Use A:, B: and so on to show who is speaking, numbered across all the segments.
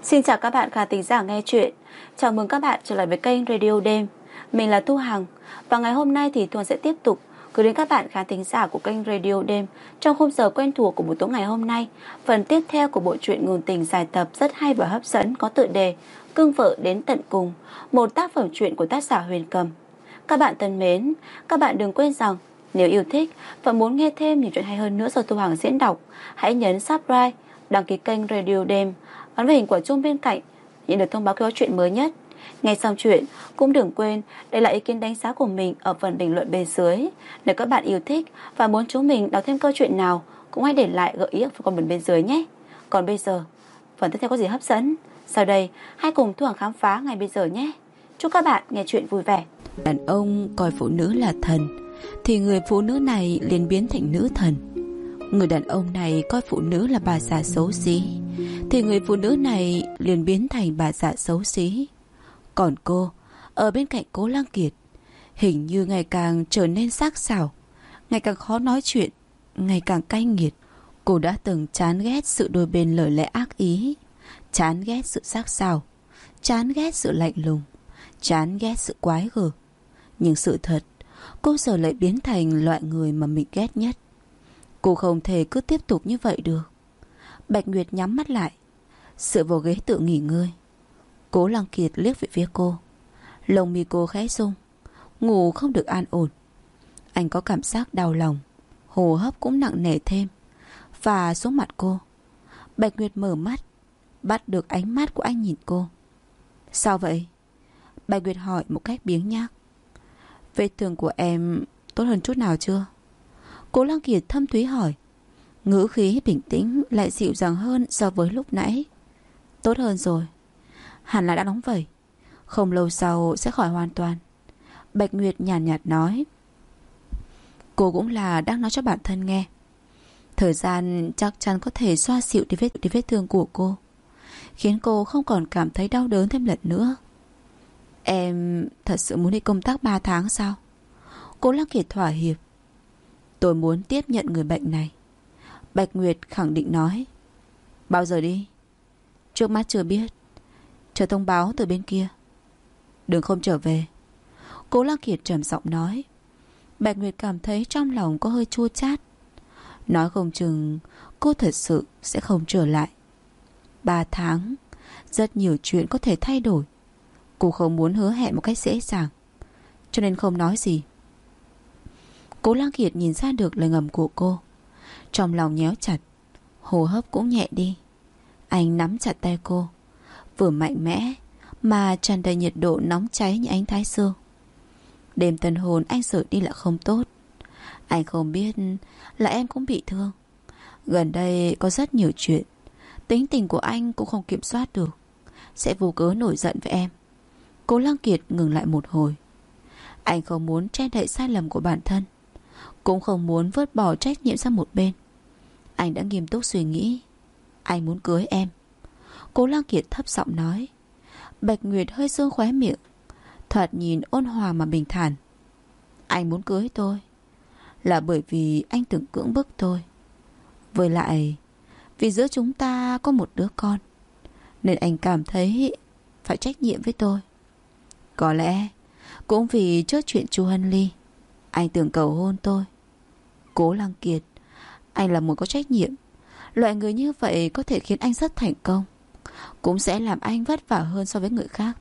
A: Xin chào các bạn khán thính giả nghe chuyện. Chào mừng các bạn trở lại với kênh Radio Đêm. Mình là Thu Hằng. Và ngày hôm nay thì Thuần sẽ tiếp tục gửi đến các bạn khán thính giả của kênh Radio Đêm trong khung giờ quen thuộc của buổi tối ngày hôm nay, phần tiếp theo của bộ truyện ngôn tình dài tập rất hay và hấp dẫn có tựa đề Cưng vợ đến tận cùng, một tác phẩm truyện của tác giả Huyền Cầm. Các bạn thân mến, các bạn đừng quên rằng nếu yêu thích và muốn nghe thêm nhiều chuyện hay hơn nữa do Thu Hằng diễn đọc, hãy nhấn subscribe, đăng ký kênh Radio Đêm, ấn vào hình quả chuông bên cạnh nhận được thông báo khi có chuyện mới nhất. Nghe xong chuyện cũng đừng quên để lại ý kiến đánh giá của mình ở phần bình luận bên dưới. Nếu các bạn yêu thích và muốn chúng mình đọc thêm câu chuyện nào cũng hãy để lại gợi ý ở phần comment bên dưới nhé. Còn bây giờ, phần tiếp theo có gì hấp dẫn? Sau đây, hãy cùng Thu Hằng khám phá ngay bây giờ nhé. Chúc các bạn nghe chuyện vui vẻ.
B: Đàn ông coi phụ nữ là thần thì người phụ nữ này liền biến thành nữ thần. Người đàn ông này coi phụ nữ là bà già xấu xí thì người phụ nữ này liền biến thành bà già xấu xí. Còn cô ở bên cạnh Cố Lăng Kiệt hình như ngày càng trở nên sắc sảo, ngày càng khó nói chuyện, ngày càng cay nghiệt. Cô đã từng chán ghét sự đôi bên lời lẽ ác ý, chán ghét sự sắc sảo, chán ghét sự lạnh lùng, chán ghét sự quái gở. Nhưng sự thật, cô giờ lại biến thành loại người mà mình ghét nhất. Cô không thể cứ tiếp tục như vậy được. Bạch Nguyệt nhắm mắt lại, dựa vào ghế tự nghỉ ngơi. Cố Lăng Kiệt liếc về phía cô. Lông mi cô khẽ rung, ngủ không được an ổn. Anh có cảm giác đau lòng, hô hấp cũng nặng nề thêm, và xuống mặt cô. Bạch Nguyệt mở mắt, bắt được ánh mắt của anh nhìn cô. Sao vậy? Bạch Nguyệt hỏi một cách biếng nhác. Vết thương của em tốt hơn chút nào chưa? Cố Lăng Kiệt thâm thúy hỏi. Ngữ khí bình tĩnh lại dịu dàng hơn so với lúc nãy. Tốt hơn rồi, hẳn là đã nóng vẩy, không lâu sau sẽ khỏi hoàn toàn. Bạch Nguyệt nhàn nhạt nói. Cô cũng là đang nói cho bản thân nghe. Thời gian chắc chắn có thể xoa dịu đi vết thương của cô, khiến cô không còn cảm thấy đau đớn thêm lần nữa. Em thật sự muốn đi công tác 3 tháng sao? Cố Lăng Kiệt thỏa hiệp. Tôi muốn tiếp nhận người bệnh này, Bạch Nguyệt khẳng định nói. Bao giờ đi? Trước mắt chưa biết, chờ thông báo từ bên kia. Đừng không trở về, Cố Lăng Kiệt trầm giọng nói. Bạch Nguyệt cảm thấy trong lòng có hơi chua chát. Nói không chừng cô thật sự sẽ không trở lại. 3 tháng, rất nhiều chuyện có thể thay đổi. Cô không muốn hứa hẹn một cách dễ dàng, cho nên không nói gì. Cố Lăng Kiệt nhìn ra được lời ngầm của cô, trong lòng nhéo chặt, hô hấp cũng nhẹ đi. Anh nắm chặt tay cô, vừa mạnh mẽ mà tràn đầy nhiệt độ nóng cháy như ánh thái dương. Đêm tân hôn anh rời đi là không tốt. Anh không biết là em cũng bị thương. Gần đây có rất nhiều chuyện, tính tình của anh cũng không kiểm soát được, sẽ vô cớ nổi giận với em. Cố Lăng Kiệt ngừng lại một hồi. Anh không muốn che đậy sai lầm của bản thân, cũng không muốn vứt bỏ trách nhiệm sang một bên. Anh đã nghiêm túc suy nghĩ. Anh muốn cưới em, Cố Lăng Kiệt thấp giọng nói. Bạch Nguyệt hơi dương khóe miệng, thoạt nhìn ôn hòa mà bình thản. Anh muốn cưới tôi là bởi vì anh từng cưỡng bức tôi. Với lại vì giữa chúng ta có một đứa con, nên anh cảm thấy phải trách nhiệm với tôi. Có lẽ cũng vì trước chuyện Chu Hân Ly, anh tưởng cầu hôn tôi. Cố Lăng Kiệt, anh là một có trách nhiệm. Loại người như vậy có thể khiến anh rất thành công, cũng sẽ làm anh vất vả hơn so với người khác.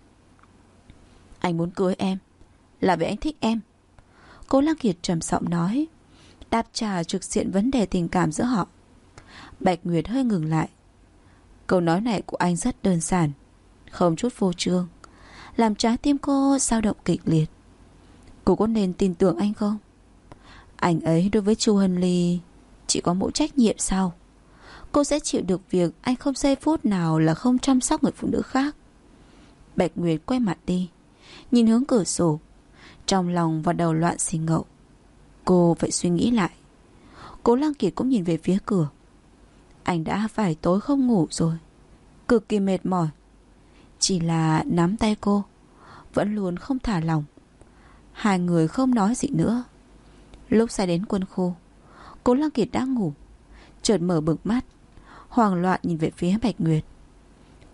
B: Anh muốn cưới em là vì anh thích em, Cố Lăng Kiệt trầm giọng nói, đáp trả trực diện vấn đề tình cảm giữa họ. Bạch Nguyệt hơi ngừng lại. Câu nói này của anh rất đơn giản, không chút phô trương, làm trái tim cô dao động kịch liệt. Cô có nên tin tưởng anh không? Anh ấy đối với Chu Hân Ly chỉ có mỗi trách nhiệm sao? Cô sẽ chịu được việc anh không giây phút nào là không chăm sóc người phụ nữ khác. Bạch Nguyệt quay mặt đi, nhìn hướng cửa sổ, trong lòng và đầu loạn xì ngậu. Cô phải suy nghĩ lại. Cố Lăng Kiệt cũng nhìn về phía cửa. Anh đã vài tối không ngủ rồi, cực kỳ mệt mỏi. Chỉ là nắm tay cô, vẫn luôn không thả lỏng. Hai người không nói gì nữa. Lúc xe đến quân khu, Cố Lăng Kiệt đã ngủ, chợt mở bừng mắt, hoảng loạn nhìn về phía Bạch Nguyệt.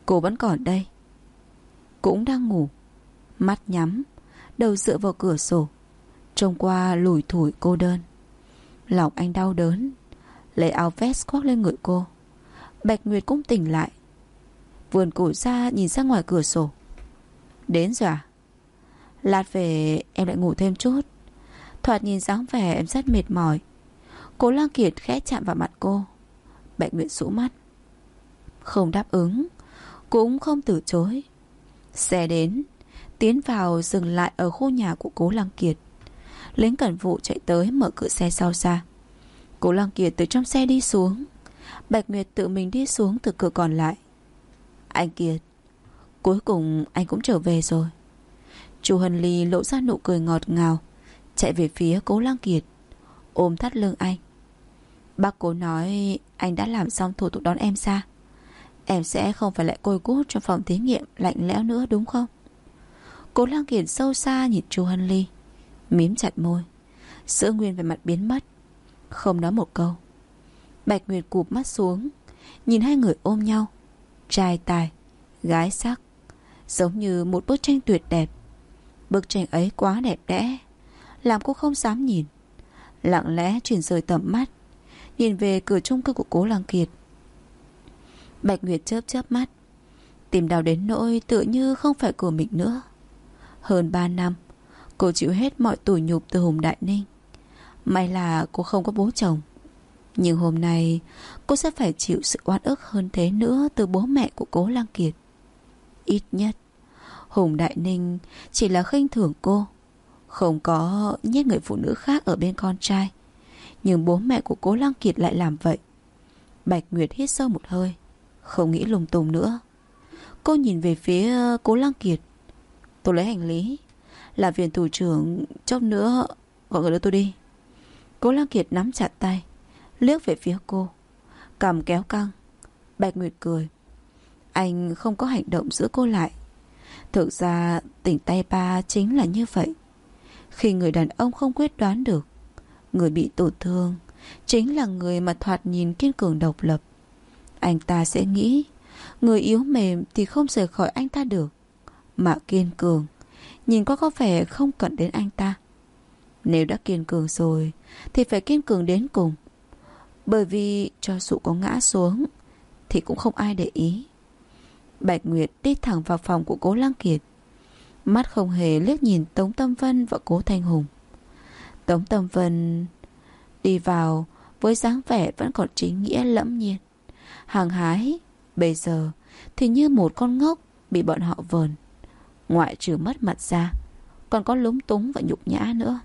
B: Cô vẫn còn đây, cũng đang ngủ, mắt nhắm, đầu dựa vào cửa sổ, trông qua lủi thủi cô đơn. Lòng anh đau đớn, lấy áo vest khoác lên người cô. Bạch Nguyệt cũng tỉnh lại, vươn cổ ra nhìn ra ngoài cửa sổ. Đến rồi à? Lát về em lại ngủ thêm chút. Thoạt nhìn dáng vẻ em rất mệt mỏi. Cố Lang Kiệt khẽ chạm vào mặt cô. Bạch Nguyệt rũ mắt, không đáp ứng, cũng không từ chối. Xe đến, tiến vào dừng lại ở khu nhà của Cố Lang Kiệt. Lính cẩn vụ chạy tới mở cửa xe sau ra. Cố Lang Kiệt từ trong xe đi xuống. Bạch Nguyệt tự mình đi xuống từ cửa còn lại. Anh Kiệt, cuối cùng anh cũng trở về rồi. Chu Hân Ly lộ ra nụ cười ngọt ngào, chạy về phía Cố Lang Kiệt, ôm thắt lưng anh. Bác Cố nói anh đã làm xong thủ tục đón em ra. Em sẽ không phải lại côi cút trong phòng thí nghiệm lạnh lẽo nữa đúng không? Cố Lang Kiệt sâu xa nhìn Chu Hân Ly, mím chặt môi, giữ nguyên về mặt biến mất, không nói một câu. Bạch Nguyệt cụp mắt xuống, nhìn hai người ôm nhau, trai tài, gái sắc, giống như một bức tranh tuyệt đẹp. Bức tranh ấy quá đẹp đẽ, làm cô không dám nhìn. Lặng lẽ chuyển rời tầm mắt, nhìn về cửa chung cư của Cố Lang Kiệt. Bạch Nguyệt chớp chớp mắt, tìm đau đến nỗi tựa như không phải của mình nữa. Hơn 3 năm, cô chịu hết mọi tủi nhục từ Hùng Đại Ninh. May là cô không có bố chồng, nhưng hôm nay cô sẽ phải chịu sự oan ức hơn thế nữa từ bố mẹ của Cố Lang Kiệt. Ít nhất Hùng Đại Ninh chỉ là khinh thường cô, không có nhét người phụ nữ khác ở bên con trai, nhưng bố mẹ của Cố Lang Kiệt lại làm vậy. Bạch Nguyệt hít sâu một hơi, không nghĩ lung tung nữa. Cô nhìn về phía Cố Lang Kiệt. Tôi lấy hành lý, là viên thủ trưởng chốc nữa gọi người đưa tôi đi. Cố Lang Kiệt nắm chặt tay, liếc về phía cô, cằm kéo căng. Bạch Nguyệt cười. Anh không có hành động giữ cô lại. Thực ra tỉnh tay ba chính là như vậy. Khi người đàn ông không quyết đoán được, người bị tổn thương chính là người mà thoạt nhìn kiên cường độc lập. Anh ta sẽ nghĩ người yếu mềm thì không rời khỏi anh ta được, mà kiên cường nhìn qua có vẻ không cần đến anh ta. Nếu đã kiên cường rồi thì phải kiên cường đến cùng, bởi vì cho dù có ngã xuống thì cũng không ai để ý. Bạch Nguyệt đi thẳng vào phòng của Cố Lang Kiệt, mắt không hề liếc nhìn Tống Tâm Vân và Cố Thanh Hùng. Tống Tâm Vân đi vào với dáng vẻ vẫn còn chính nghĩa lẫm nhiên, hăng hái. Bây giờ thì như một con ngốc bị bọn họ vờn, ngoại trừ mất mặt ra còn có lúng túng và nhục nhã nữa.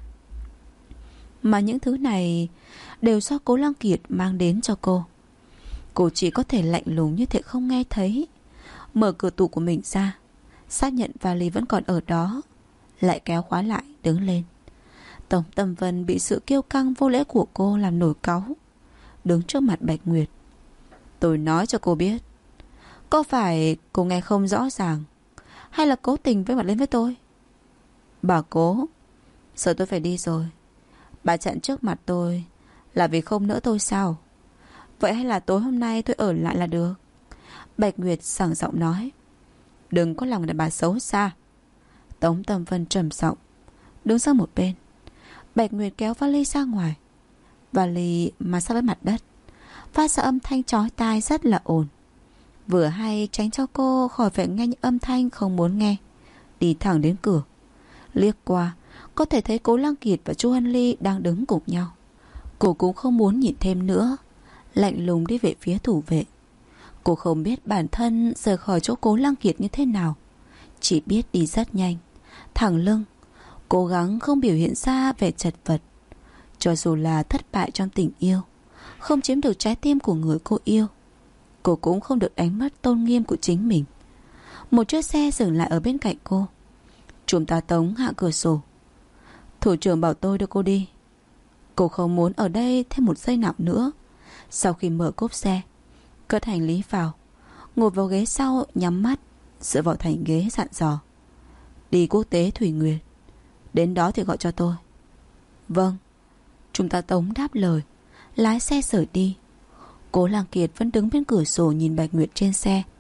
B: Mà những thứ này đều do Cố Lang Kiệt mang đến cho cô. Cô chỉ có thể lạnh lùng như thể không nghe thấy, mở cửa tủ của mình ra, xác nhận vali vẫn còn ở đó, lại kéo khóa lại đứng lên. Tống Tâm Vân bị sự kiêu căng vô lễ của cô làm nổi cáu, đứng trước mặt Bạch Nguyệt. Tôi nói cho cô biết, có phải cô nghe không rõ ràng, hay là cố tình với mặt lên với tôi? Bà Cố, giờ tôi phải đi rồi. Bà chặn trước mặt tôi là vì không nỡ tôi sao? Vậy hay là tối hôm nay tôi ở lại là được? Bạch Nguyệt sảng giọng nói. Đừng có lòng đàn bà xấu xa. Tống Tâm Vân trầm giọng đứng sang một bên. Bạch Nguyệt kéo vali ra ngoài. Vali mà sát với mặt đất, phát ra âm thanh chói tai rất là ồn. Vừa hay tránh cho cô khỏi phải nghe những âm thanh không muốn nghe. Đi thẳng đến cửa, liếc qua có thể thấy Cố Lang Kiệt và Chu Hân Ly đang đứng cùng nhau. Cô cũng không muốn nhìn thêm nữa, lạnh lùng đi về phía thủ vệ. Cô không biết bản thân rời khỏi chỗ Cố Lang Kiệt như thế nào, chỉ biết đi rất nhanh, thẳng lưng, cố gắng không biểu hiện ra vẻ chật vật. Cho dù là thất bại trong tình yêu, không chiếm được trái tim của người cô yêu, cô cũng không được đánh mất tôn nghiêm của chính mình. Một chiếc xe dừng lại ở bên cạnh cô. Trung tá Tống hạ cửa sổ. Thủ trưởng bảo tôi đưa cô đi. Cô không muốn ở đây thêm một giây nào nữa. Sau khi mở cốp xe, cất hành lý vào, ngồi vào ghế sau, nhắm mắt, dựa vào thành ghế dặn dò. Đi quốc tế Thủy Nguyệt, đến đó thì gọi cho tôi. Vâng. Trung tá Tống đáp lời, lái xe rời đi. Cố Lang Kiệt vẫn đứng bên cửa sổ nhìn Bạch Nguyệt trên xe.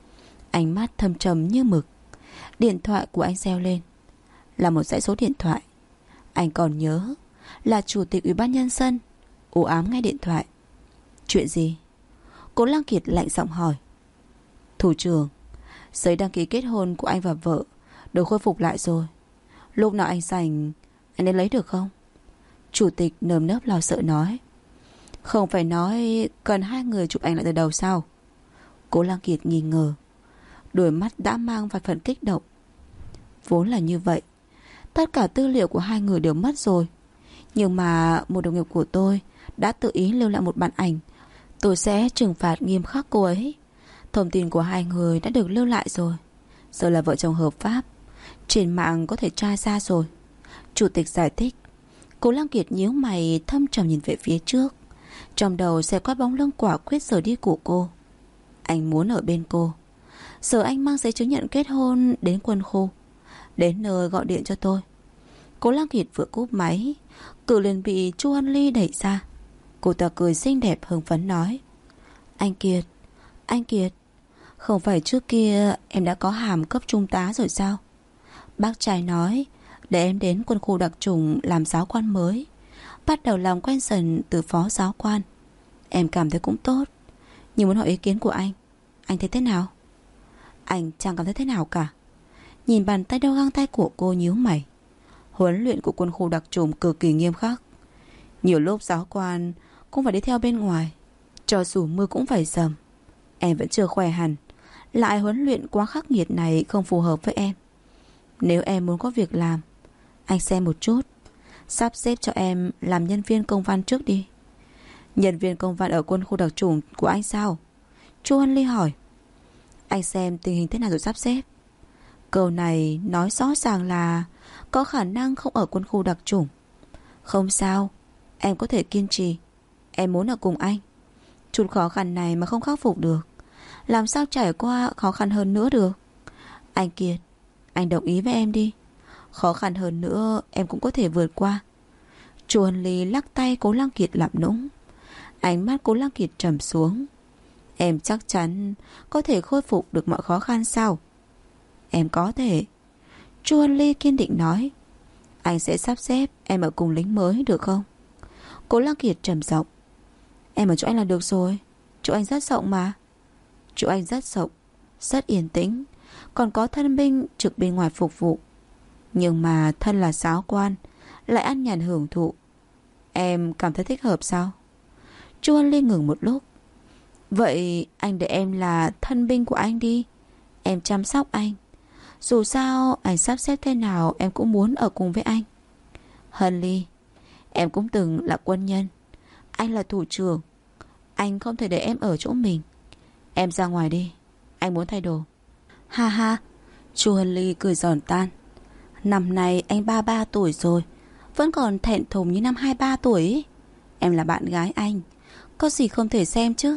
B: Ánh mắt thâm trầm như mực. Điện thoại của anh reo lên. Là một dãy số điện thoại. Anh còn nhớ là chủ tịch ủy ban nhân dân. U ám nghe điện thoại. Chuyện gì? Cố Lăng Kiệt lạnh giọng hỏi. Thủ trưởng, giấy đăng ký kết hôn của anh và vợ được khôi phục lại rồi. Lúc nào anh rảnh, anh đến lấy được không? Chủ tịch nơm nớp lo sợ nói. Không phải nói cần hai người chụp ảnh lại từ đầu sao? Cố Lăng Kiệt nghi ngờ. Đôi mắt đã mang vài phần kích động. Vốn là như vậy. Tất cả tư liệu của hai người đều mất rồi. Nhưng mà một đồng nghiệp của tôi đã tự ý lưu lại một bản ảnh. Tôi sẽ trừng phạt nghiêm khắc cô ấy. Thông tin của hai người đã được lưu lại rồi. Giờ là vợ chồng hợp pháp. Trên mạng có thể tra ra rồi. Chủ tịch giải thích. Cố Lăng Kiệt nhíu mày thâm trầm nhìn về phía trước. Trong đầu sẽ quát bóng lưng quả quyết rời đi của cô. Anh muốn ở bên cô. Giờ anh mang giấy chứng nhận kết hôn đến quân khu. Đến nơi gọi điện cho tôi. Cố Lăng Kiệt vừa cúp máy, cửa liền bị Chu Hân Ly đẩy ra. Cô ta cười xinh đẹp hưng phấn nói. Anh Kiệt, không phải trước kia em đã có hàm cấp trung tá rồi sao? Bác trai nói để em đến quân khu đặc chủng làm giáo quan mới. Bắt đầu làm quen dần từ phó giáo quan. Em cảm thấy cũng tốt. Nhưng muốn hỏi ý kiến của anh thấy thế nào? Anh chẳng cảm thấy thế nào cả. Nhìn bàn tay đeo găng tay của cô nhíu mày. Huấn luyện của quân khu đặc chủng cực kỳ nghiêm khắc. Nhiều lúc giáo quan cũng phải đi theo bên ngoài. Cho dù mưa cũng phải dầm. Em vẫn chưa khỏe hẳn. Lại huấn luyện quá khắc nghiệt này không phù hợp với em. Nếu em muốn có việc làm, anh xem một chút, sắp xếp cho em làm nhân viên công văn trước đi. Nhân viên công văn ở quân khu đặc chủng của anh sao? Chu Hân Ly hỏi. Anh xem tình hình thế nào rồi sắp xếp. Câu này nói rõ ràng là có khả năng không ở quân khu đặc chủng. Không sao, em có thể kiên trì. Em muốn ở cùng anh. Chút khó khăn này mà không khắc phục được, làm sao trải qua khó khăn hơn nữa được. Anh Kiệt, anh đồng ý với em đi. Khó khăn hơn nữa em cũng có thể vượt qua. Chu Hân Ly lắc tay Cố Lăng Kiệt làm nũng. Ánh mắt Cố Lăng Kiệt trầm xuống. Em chắc chắn có thể khôi phục được mọi khó khăn sao? Em có thể. Chu Hân Ly kiên định nói. Anh sẽ sắp xếp em ở cùng lính mới được không? Cố Lăng Kiệt trầm giọng. Em ở chỗ anh là được rồi. Chỗ anh rất rộng mà. Chỗ anh rất rộng, rất yên tĩnh. Còn có thân binh trực bên ngoài phục vụ. Nhưng mà thân là giáo quan, lại ăn nhàn hưởng thụ. Em cảm thấy thích hợp sao? Chu Hân Ly ngừng một lúc. Vậy anh để em là thân binh của anh đi. Em chăm sóc anh. Dù sao anh sắp xếp thế nào em cũng muốn ở cùng với anh. Hân Ly, em cũng từng là quân nhân. Anh là thủ trưởng. Anh không thể để em ở chỗ mình. Em ra ngoài đi, anh muốn thay đồ. Ha ha. Chu Hân Ly cười giòn tan. Năm nay anh 33 tuổi rồi, vẫn còn thẹn thùng như năm 23 tuổi ấy. Em là bạn gái anh, có gì không thể xem chứ.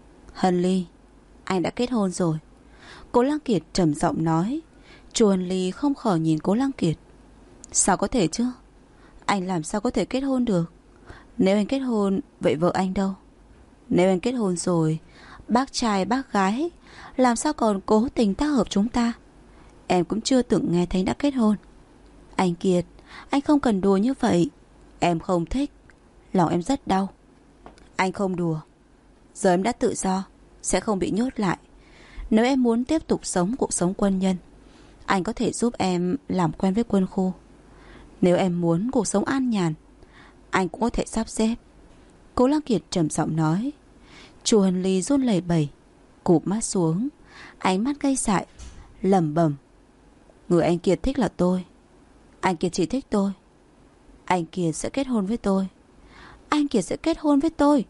B: Hân Ly, anh đã kết hôn rồi. Cố Lăng Kiệt trầm giọng nói. Chu Hân Ly không khỏi nhìn Cố Lăng Kiệt. Sao có thể chứ? Anh làm sao có thể kết hôn được? Nếu anh kết hôn, vậy vợ anh đâu? Nếu anh kết hôn rồi, bác trai bác gái làm sao còn cố tình tác hợp chúng ta? Em cũng chưa từng nghe thấy đã kết hôn. Anh Kiệt, anh không cần đùa như vậy. Em không thích. Lòng em rất đau. Anh không đùa. Giờ em đã tự do, sẽ không bị nhốt lại. Nếu em muốn tiếp tục sống cuộc sống quân nhân, anh có thể giúp em làm quen với quân khu. Nếu em muốn cuộc sống an nhàn, anh cũng có thể sắp xếp. Cố Lăng Kiệt trầm giọng nói. Chu Hân Ly run lẩy bẩy, cụp mắt xuống, ánh mắt gây dại, lẩm bẩm. Người anh Kiệt thích là tôi. Anh Kiệt chỉ thích tôi. Anh Kiệt sẽ kết hôn với tôi. Anh Kiệt sẽ kết hôn với tôi.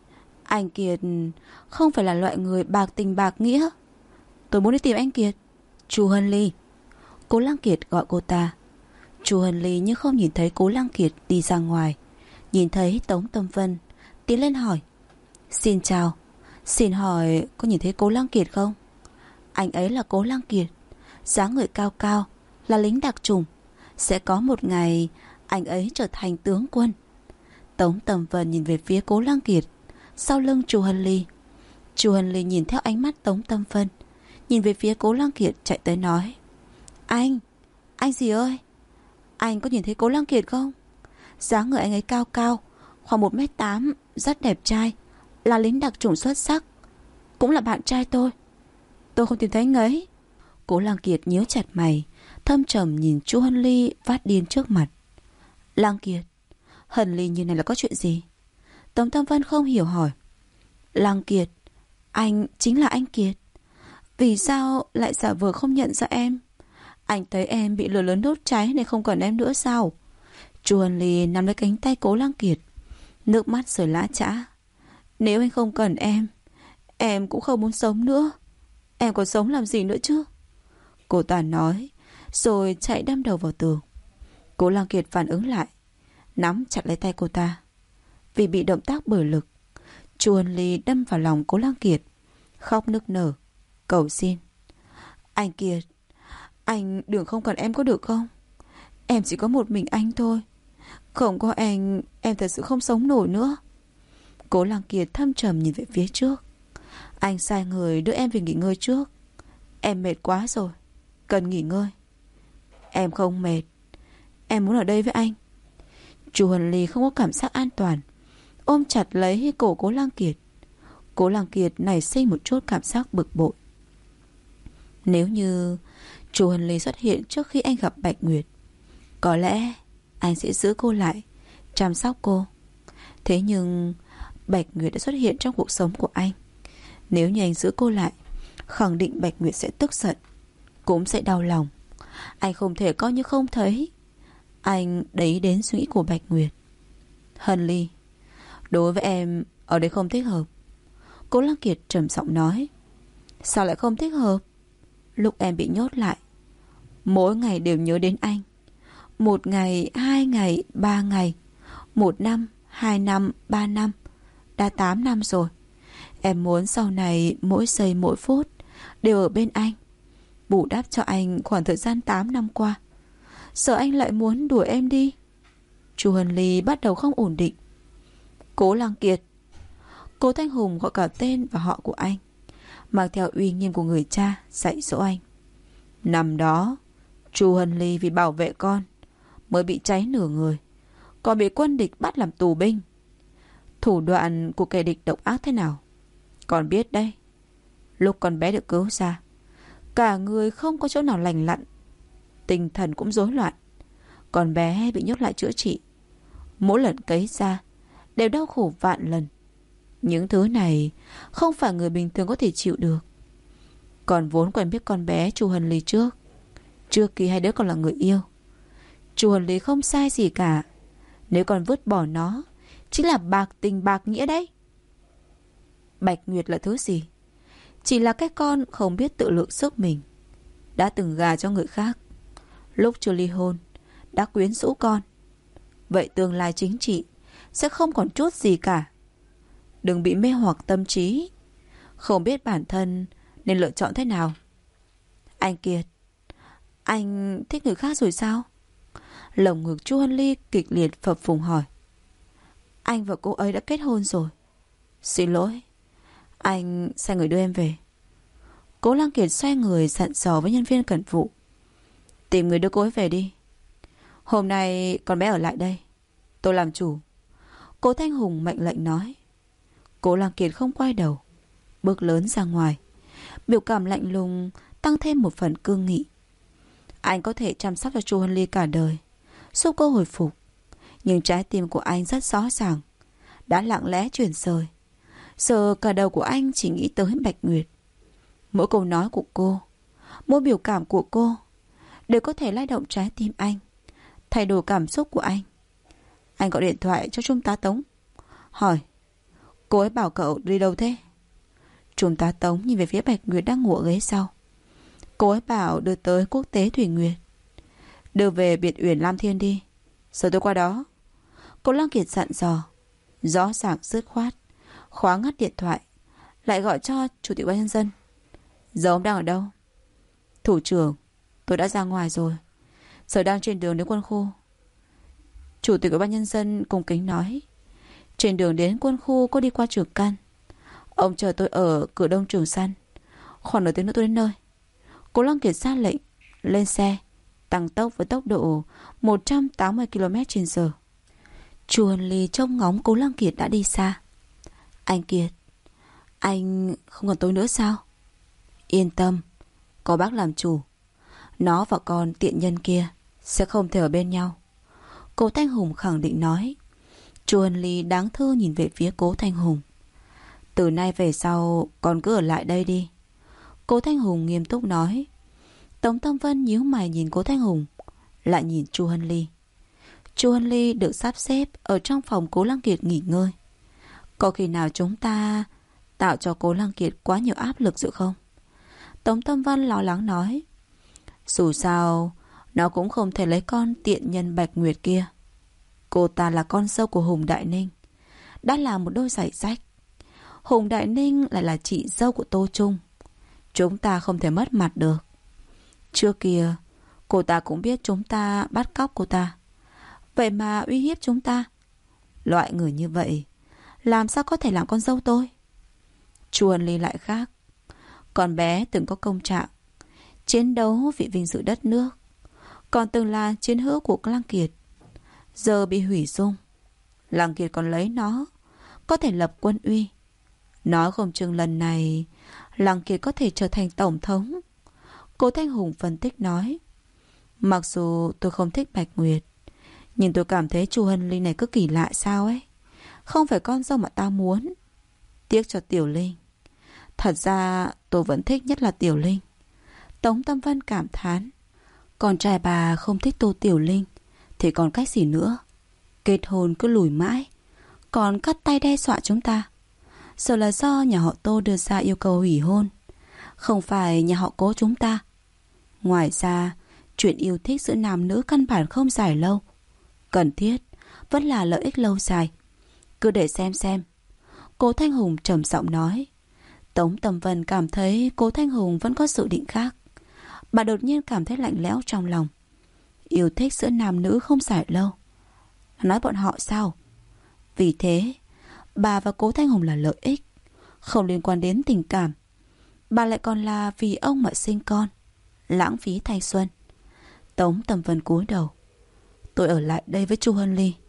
B: Anh Kiệt không phải là loại người bạc tình bạc nghĩa. Tôi muốn đi tìm anh Kiệt. Chu Hân Ly. Cố Lăng Kiệt gọi cô ta. Chu Hân Ly như không nhìn thấy Cố Lăng Kiệt đi ra ngoài. Nhìn thấy Tống Tâm Vân tiến lên hỏi. Xin chào, xin hỏi có nhìn thấy Cố Lăng Kiệt không? Anh ấy là Cố Lăng Kiệt, dáng người cao cao, là lính đặc chủng. Sẽ có một ngày anh ấy trở thành tướng quân. Tống Tâm Vân nhìn về phía Cố Lăng Kiệt, sau lưng Chu Hân Ly. Chu Hân Ly nhìn theo ánh mắt Tống Tâm Vân, nhìn về phía Cố Lăng Kiệt chạy tới nói: Anh gì ơi, anh có nhìn thấy Cố Lăng Kiệt không? Dáng người anh ấy cao cao, khoảng 1m8, rất đẹp trai, là lính đặc chủng xuất sắc, cũng là bạn trai tôi không tìm thấy anh ấy. Cố Lăng Kiệt nhíu chặt mày, thâm trầm nhìn Chu Hân Ly phát điên trước mặt. Lăng Kiệt, Hân Ly như này là có chuyện gì? Tống Tâm Vân không hiểu hỏi. Lăng Kiệt, anh chính là anh Kiệt. Vì sao lại giả vờ không nhận ra em? Anh thấy em bị lửa lớn đốt cháy nên không cần em nữa sao? Chu Hân Ly nắm lấy cánh tay Cố Lăng Kiệt, nước mắt rơi lã chã. Nếu anh không cần em cũng không muốn sống nữa. Em còn sống làm gì nữa chứ? Cô ta nói, rồi chạy đâm đầu vào tường. Cố Lăng Kiệt phản ứng lại, nắm chặt lấy tay cô ta. Vì bị động tác bởi lực, Chu Hân Ly đâm vào lòng Cố Lăng Kiệt, khóc nức nở, cầu xin. Anh Kiệt, anh đừng không cần em có được không? Em chỉ có một mình anh thôi. Không có anh, em thật sự không sống nổi nữa. Cố Lăng Kiệt thâm trầm nhìn về phía trước. Anh sai người đưa em về nghỉ ngơi trước. Em mệt quá rồi, cần nghỉ ngơi. Em không mệt, em muốn ở đây với anh. Chu Hân Ly không có cảm giác an toàn, ôm chặt lấy cổ Cố Lăng Kiệt. Cố Lăng Kiệt nảy sinh một chút cảm giác bực bội. Nếu như Chu Hân Ly xuất hiện trước khi anh gặp Bạch Nguyệt, có lẽ anh sẽ giữ cô lại, chăm sóc cô. Thế nhưng Bạch Nguyệt đã xuất hiện trong cuộc sống của anh. Nếu như anh giữ cô lại, khẳng định Bạch Nguyệt sẽ tức giận, cũng sẽ đau lòng. Anh không thể coi như không thấy. Anh để đến suy nghĩ của Bạch Nguyệt. Hân Ly, đối với em ở đây không thích hợp. Cố Lăng Kiệt trầm giọng nói. Sao lại không thích hợp? Lúc em bị nhốt lại, mỗi ngày đều nhớ đến anh. 1 ngày, 2 ngày, 3 ngày, 1 năm, 2 năm, 3 năm, đã 8 năm rồi. Em muốn sau này mỗi giây mỗi phút đều ở bên anh, bù đắp cho anh khoảng thời gian 8 năm qua. Sợ anh lại muốn đuổi em đi. Chu Hân Ly bắt đầu không ổn định. Cố Lăng Kiệt. Cố Thanh Hùng gọi cả tên và họ của anh, mang theo uy nghiêm của người cha dạy dỗ anh. Năm đó Chu Hân Ly vì bảo vệ con mới bị cháy nửa người, còn bị quân địch bắt làm tù binh. Thủ đoạn của kẻ địch độc ác thế nào con biết đấy. Lúc con bé được cứu ra, cả người không có chỗ nào lành lặn, tinh thần cũng rối loạn. Con bé bị nhốt lại chữa trị, mỗi lần cấy ra đều đau khổ vạn lần. Những thứ này không phải người bình thường có thể chịu được. Còn vốn quen biết con bé Chu Hân Ly trước khi hai đứa còn là người yêu. Chu Hân Ly không sai gì cả. Nếu còn vứt bỏ nó, chính là bạc tình bạc nghĩa đấy. Bạch Nguyệt là thứ gì? Chỉ là cái con không biết tự lượng sức mình, đã từng gà cho người khác, lúc chưa ly hôn đã quyến rũ con. Vậy tương lai chính trị sẽ không còn chút gì cả. Đừng bị mê hoặc tâm trí, không biết bản thân nên lựa chọn thế nào. Anh Kiệt, anh thích người khác rồi sao? Lồng ngực Chu Hân Ly kịch liệt phập phùng hỏi. Anh và cô ấy đã kết hôn rồi. Xin lỗi, anh sai người đưa em về. Cố Lăng Kiệt xoay người dặn dò với nhân viên cẩn vụ. Tìm người đưa cô ấy về đi. Hôm nay con bé ở lại đây, tôi làm chủ. Cố Thanh Hùng mệnh lệnh nói. Cố Lăng Kiệt không quay đầu, bước lớn ra ngoài, biểu cảm lạnh lùng tăng thêm một phần cương nghị. Anh có thể chăm sóc cho Chu Hân Ly cả đời, giúp cô hồi phục, nhưng trái tim của anh rất rõ ràng, đã lặng lẽ chuyển rời. Giờ cả đầu của anh chỉ nghĩ tới Bạch Nguyệt. Mỗi câu nói của cô, mỗi biểu cảm của cô đều có thể lay động trái tim anh, thay đổi cảm xúc của anh. Anh gọi điện thoại cho Trung tá Tống, hỏi cô ấy bảo cậu đi đâu thế? Trung tá Tống nhìn về phía Bạch Nguyệt đang ngủ ở ghế sau. Cô ấy bảo đưa tới Quốc tế Thủy Nguyệt, đưa về biệt uyển Lam Thiên đi, giờ tôi qua đó. Cố Lăng Kiệt dặn dò, rõ ràng dứt khoát, khóa ngắt điện thoại, lại gọi cho Chủ tịch Ủy ban Nhân dân. Giờ ông đang ở đâu? Thủ trưởng, tôi đã ra ngoài rồi, giờ đang trên đường đến quân khu. Chủ tịch Ủy ban Nhân dân cung kính nói. Trên đường đến quân khu có đi qua Trường Căn. Ông chờ tôi ở cửa Đông Trường Săn. Khoảng nửa tiếng nữa tôi đến nơi. Cố Lăng Kiệt ra lệnh. Lên xe, tăng tốc với tốc độ 180 km/h. Chu Hân Ly trông ngóng Cố Lăng Kiệt đã đi xa. Anh Kiệt, anh không còn tôi nữa sao? Yên tâm, có bác làm chủ. Nó và con tiện nhân kia sẽ không thể ở bên nhau. Cố Thanh Hùng khẳng định nói. Chu Hân Ly đáng thương nhìn về phía Cố Thanh Hùng. Từ nay về sau con cứ ở lại đây đi. Cố Thanh Hùng nghiêm túc nói. Tống Tâm Vân nhíu mày nhìn Cố Thanh Hùng, lại nhìn Chu Hân Ly. Chu Hân Ly được sắp xếp ở trong phòng Cố Lăng Kiệt nghỉ ngơi. Có khi nào chúng ta tạo cho Cố Lăng Kiệt quá nhiều áp lực rồi không? Tống Tâm Vân lo lắng nói. Dù sao nó cũng không thể lấy con tiện nhân Bạch Nguyệt kia. Cô ta là con dâu của Hùng Đại Ninh, đã là một đôi giày rách. Hùng Đại Ninh lại là chị dâu của Tô Trung. Chúng ta không thể mất mặt được. Trước kia cô ta cũng biết chúng ta bắt cóc cô ta, vậy mà uy hiếp chúng ta. Loại người như vậy làm sao có thể làm con dâu tôi? Chu Hân Ly lại khác. Con bé từng có công trạng chiến đấu vì vinh dự đất nước, còn từng là chiến hữu của Lăng Kiệt. Giờ bị hủy dung, Lăng Kiệt còn lấy nó có thể lập quân uy. Nói không chừng lần này Lăng Kiệt có thể trở thành tổng thống. Cố Thanh Hùng phân tích nói. Mặc dù tôi không thích Bạch Nguyệt, nhưng tôi cảm thấy Chu Hân Linh này cứ kỳ lạ sao ấy. Không phải con dâu mà tao muốn. Tiếc cho Tiểu Linh. Thật ra tôi vẫn thích nhất là Tiểu Linh. Tống Tâm Vân cảm thán. Con trai bà không thích Tô Tiểu Linh thì còn cách gì nữa. Kết hôn cứ lùi mãi, còn cắt tay đe dọa chúng ta. Giờ là do nhà họ Tô đưa ra yêu cầu hủy hôn, không phải nhà họ Cố chúng ta. Ngoài ra, chuyện yêu thích giữa nam nữ căn bản không dài lâu. Cần thiết vẫn là lợi ích lâu dài. Cứ để xem. Cố Thanh Hùng trầm giọng nói. Tống Tâm Vân cảm thấy Cố Thanh Hùng vẫn có dự định khác. Bà đột nhiên cảm thấy lạnh lẽo trong lòng. Yêu thích giữa nam nữ không dài lâu, nói bọn họ sao? Vì thế bà và Cố Thanh Hùng là lợi ích, không liên quan đến tình cảm. Bà lại còn là vì ông mà sinh con, lãng phí thanh xuân. Tống Tâm Vân cúi đầu. Tôi ở lại đây với Chu Hân Ly.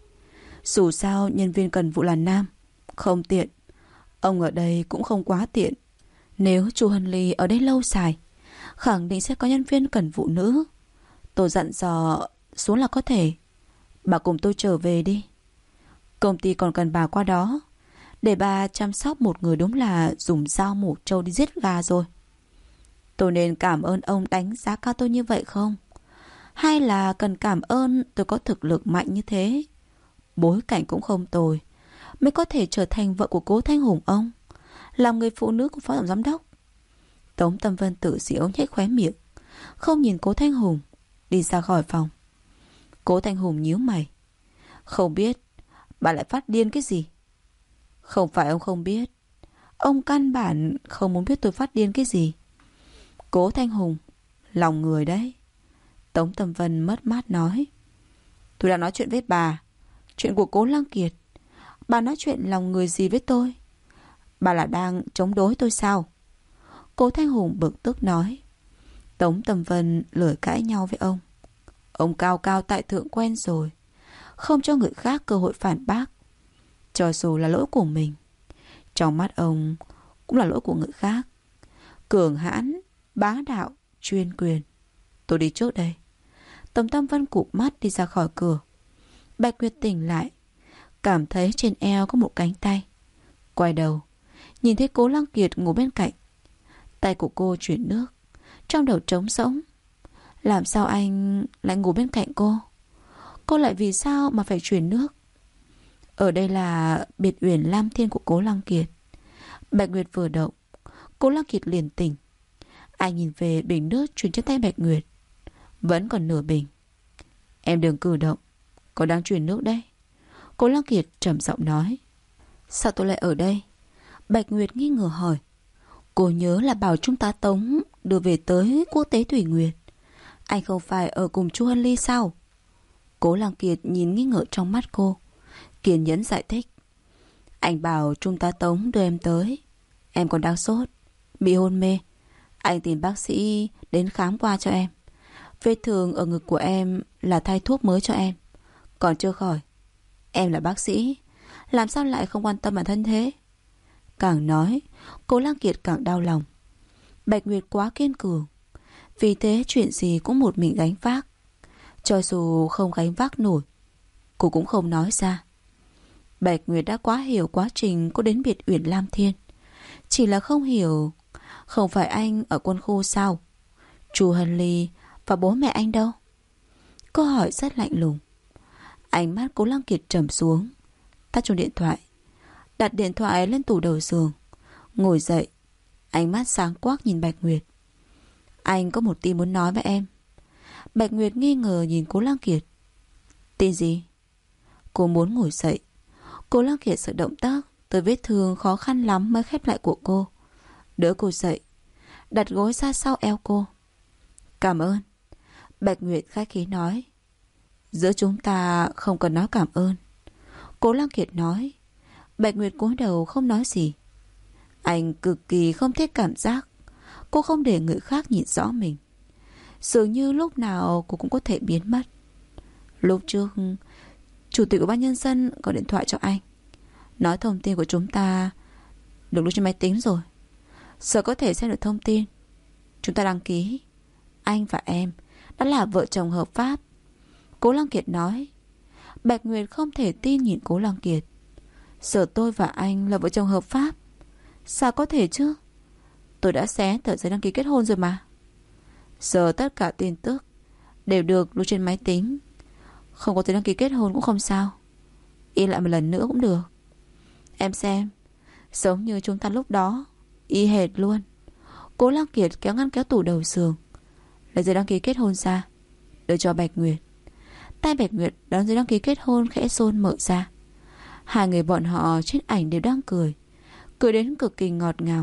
B: Dù sao nhân viên cần vụ là nam, không tiện. Ông ở đây cũng không quá tiện. Nếu Chu Hân Ly ở đây lâu dài, khẳng định sẽ có nhân viên cần vụ nữ. Tôi dặn dò xuống là có thể. Bà cùng tôi trở về đi. Công ty còn cần bà qua đó. Để bà chăm sóc một người đúng là dùng dao mổ trâu đi giết gà rồi. Tôi nên cảm ơn ông đánh giá cao tôi như vậy không? Hay là cần cảm ơn tôi có thực lực mạnh như thế? Bối cảnh cũng không tồi, mới có thể trở thành vợ của Cố Thanh Hùng ông, làm người phụ nữ của phó tổng giám đốc. Tống Tâm Vân tự giễu nhếch khóe miệng, không nhìn Cố Thanh Hùng, đi ra khỏi phòng. Cố Thanh Hùng nhíu mày. Không biết bà lại phát điên cái gì? Không phải ông không biết, ông căn bản không muốn biết tôi phát điên cái gì. Cố Thanh Hùng, lòng người đấy. Tống Tâm Vân mất mát nói. Tôi đã nói chuyện với bà, chuyện của Cố Lăng Kiệt. Bà nói chuyện lòng người gì với tôi? Bà là đang chống đối tôi sao? Cố Thanh Hùng bực tức nói. Tống Tâm Vân lười cãi nhau với ông. Ông cao cao tại thượng quen rồi, không cho người khác cơ hội phản bác. Cho dù là lỗi của mình, trong mắt ông cũng là lỗi của người khác. Cường hãn, bá đạo, chuyên quyền. Tôi đi trước đây. Tống Tâm Vân cụp mắt đi ra khỏi cửa. Bạch Nguyệt tỉnh lại, cảm thấy trên eo có một cánh tay. Quay đầu, nhìn thấy Cố Lăng Kiệt ngủ bên cạnh. Tay của cô chuyển nước, trong đầu trống rỗng. Làm sao anh lại ngủ bên cạnh cô? Cô lại vì sao mà phải chuyển nước? Ở đây là biệt uyển Lam Thiên của Cố Lăng Kiệt. Bạch Nguyệt vừa động, Cố Lăng Kiệt liền tỉnh. Anh nhìn về bình nước chuyển trên tay Bạch Nguyệt. Vẫn còn nửa bình. Em đừng cử động, có đang chuyển nước đây. Cố Lăng Kiệt trầm giọng nói. Sao tôi lại ở đây? Bạch Nguyệt nghi ngờ hỏi. Cô nhớ là bảo Trung tá Tống đưa về tới Quốc tế Thủy Nguyệt. Anh không phải ở cùng Chu Hân Ly sao? Cố Lăng Kiệt nhìn nghi ngờ trong mắt cô, kiên nhẫn giải thích. Anh bảo Trung tá Tống đưa em tới. Em còn đang sốt, bị hôn mê, Anh tìm bác sĩ đến khám qua cho em. Vết thương ở ngực của em là thay thuốc mới cho em, còn chưa khỏi. Em là bác sĩ, làm sao lại không quan tâm bản thân thế? Càng nói, Cố Lăng Kiệt càng đau lòng. Bạch Nguyệt quá kiên cường, vì thế chuyện gì cũng một mình gánh vác. Cho dù không gánh vác nổi, cô cũng không nói ra. Bạch Nguyệt đã quá hiểu quá trình cô đến biệt uyển Lam Thiên. Chỉ là không hiểu, không phải anh ở quân khu sao? Chu Hân Ly và bố mẹ anh đâu? Cô hỏi rất lạnh lùng. Ánh mắt Cố Lăng Kiệt trầm xuống, tắt chuông điện thoại, đặt điện thoại lên tủ đầu giường, ngồi dậy, ánh mắt sáng quắc nhìn Bạch Nguyệt. Anh có một tin muốn nói với em. Bạch Nguyệt nghi ngờ nhìn Cố Lăng Kiệt. Tin gì? Cô muốn ngồi dậy. Cố Lăng Kiệt sợ động tác tới vết thương khó khăn lắm mới khép lại của cô, đỡ cô dậy, đặt gối ra sau eo cô. Cảm ơn. Bạch Nguyệt khách khí nói. Giữa chúng ta không cần nói cảm ơn, Cố Lăng Kiệt nói. Bạch Nguyệt cúi đầu không nói gì. Anh cực kỳ không thích cảm giác cô không để người khác nhìn rõ mình. Dường như lúc nào cô cũng có thể biến mất. Lúc trước Chủ tịch Ủy ban Nhân dân gọi điện thoại cho anh, nói thông tin của chúng ta được lưu trên máy tính rồi, giờ có thể xem được thông tin. Chúng ta đăng ký, anh và em đã là vợ chồng hợp pháp, Cố Lăng Kiệt nói. Bạch Nguyệt không thể tin nhìn Cố Lăng Kiệt. Giờ tôi và anh là vợ chồng hợp pháp? Sao có thể chứ? Tôi đã xé tờ giấy đăng ký kết hôn rồi mà. Giờ tất cả tin tức đều được lưu trên máy tính. Không có giấy đăng ký kết hôn cũng không sao, in lại một lần nữa cũng được. Em xem, giống như chúng ta lúc đó, y hệt luôn. Cố Lăng Kiệt kéo ngăn kéo tủ đầu giường, lấy giấy đăng ký kết hôn ra, đưa cho Bạch Nguyệt. Tay Bạch Nguyệt đón giấy đăng ký kết hôn khẽ run mở ra. Hai người bọn họ trên ảnh đều đang cười, cười đến cực kỳ ngọt ngào.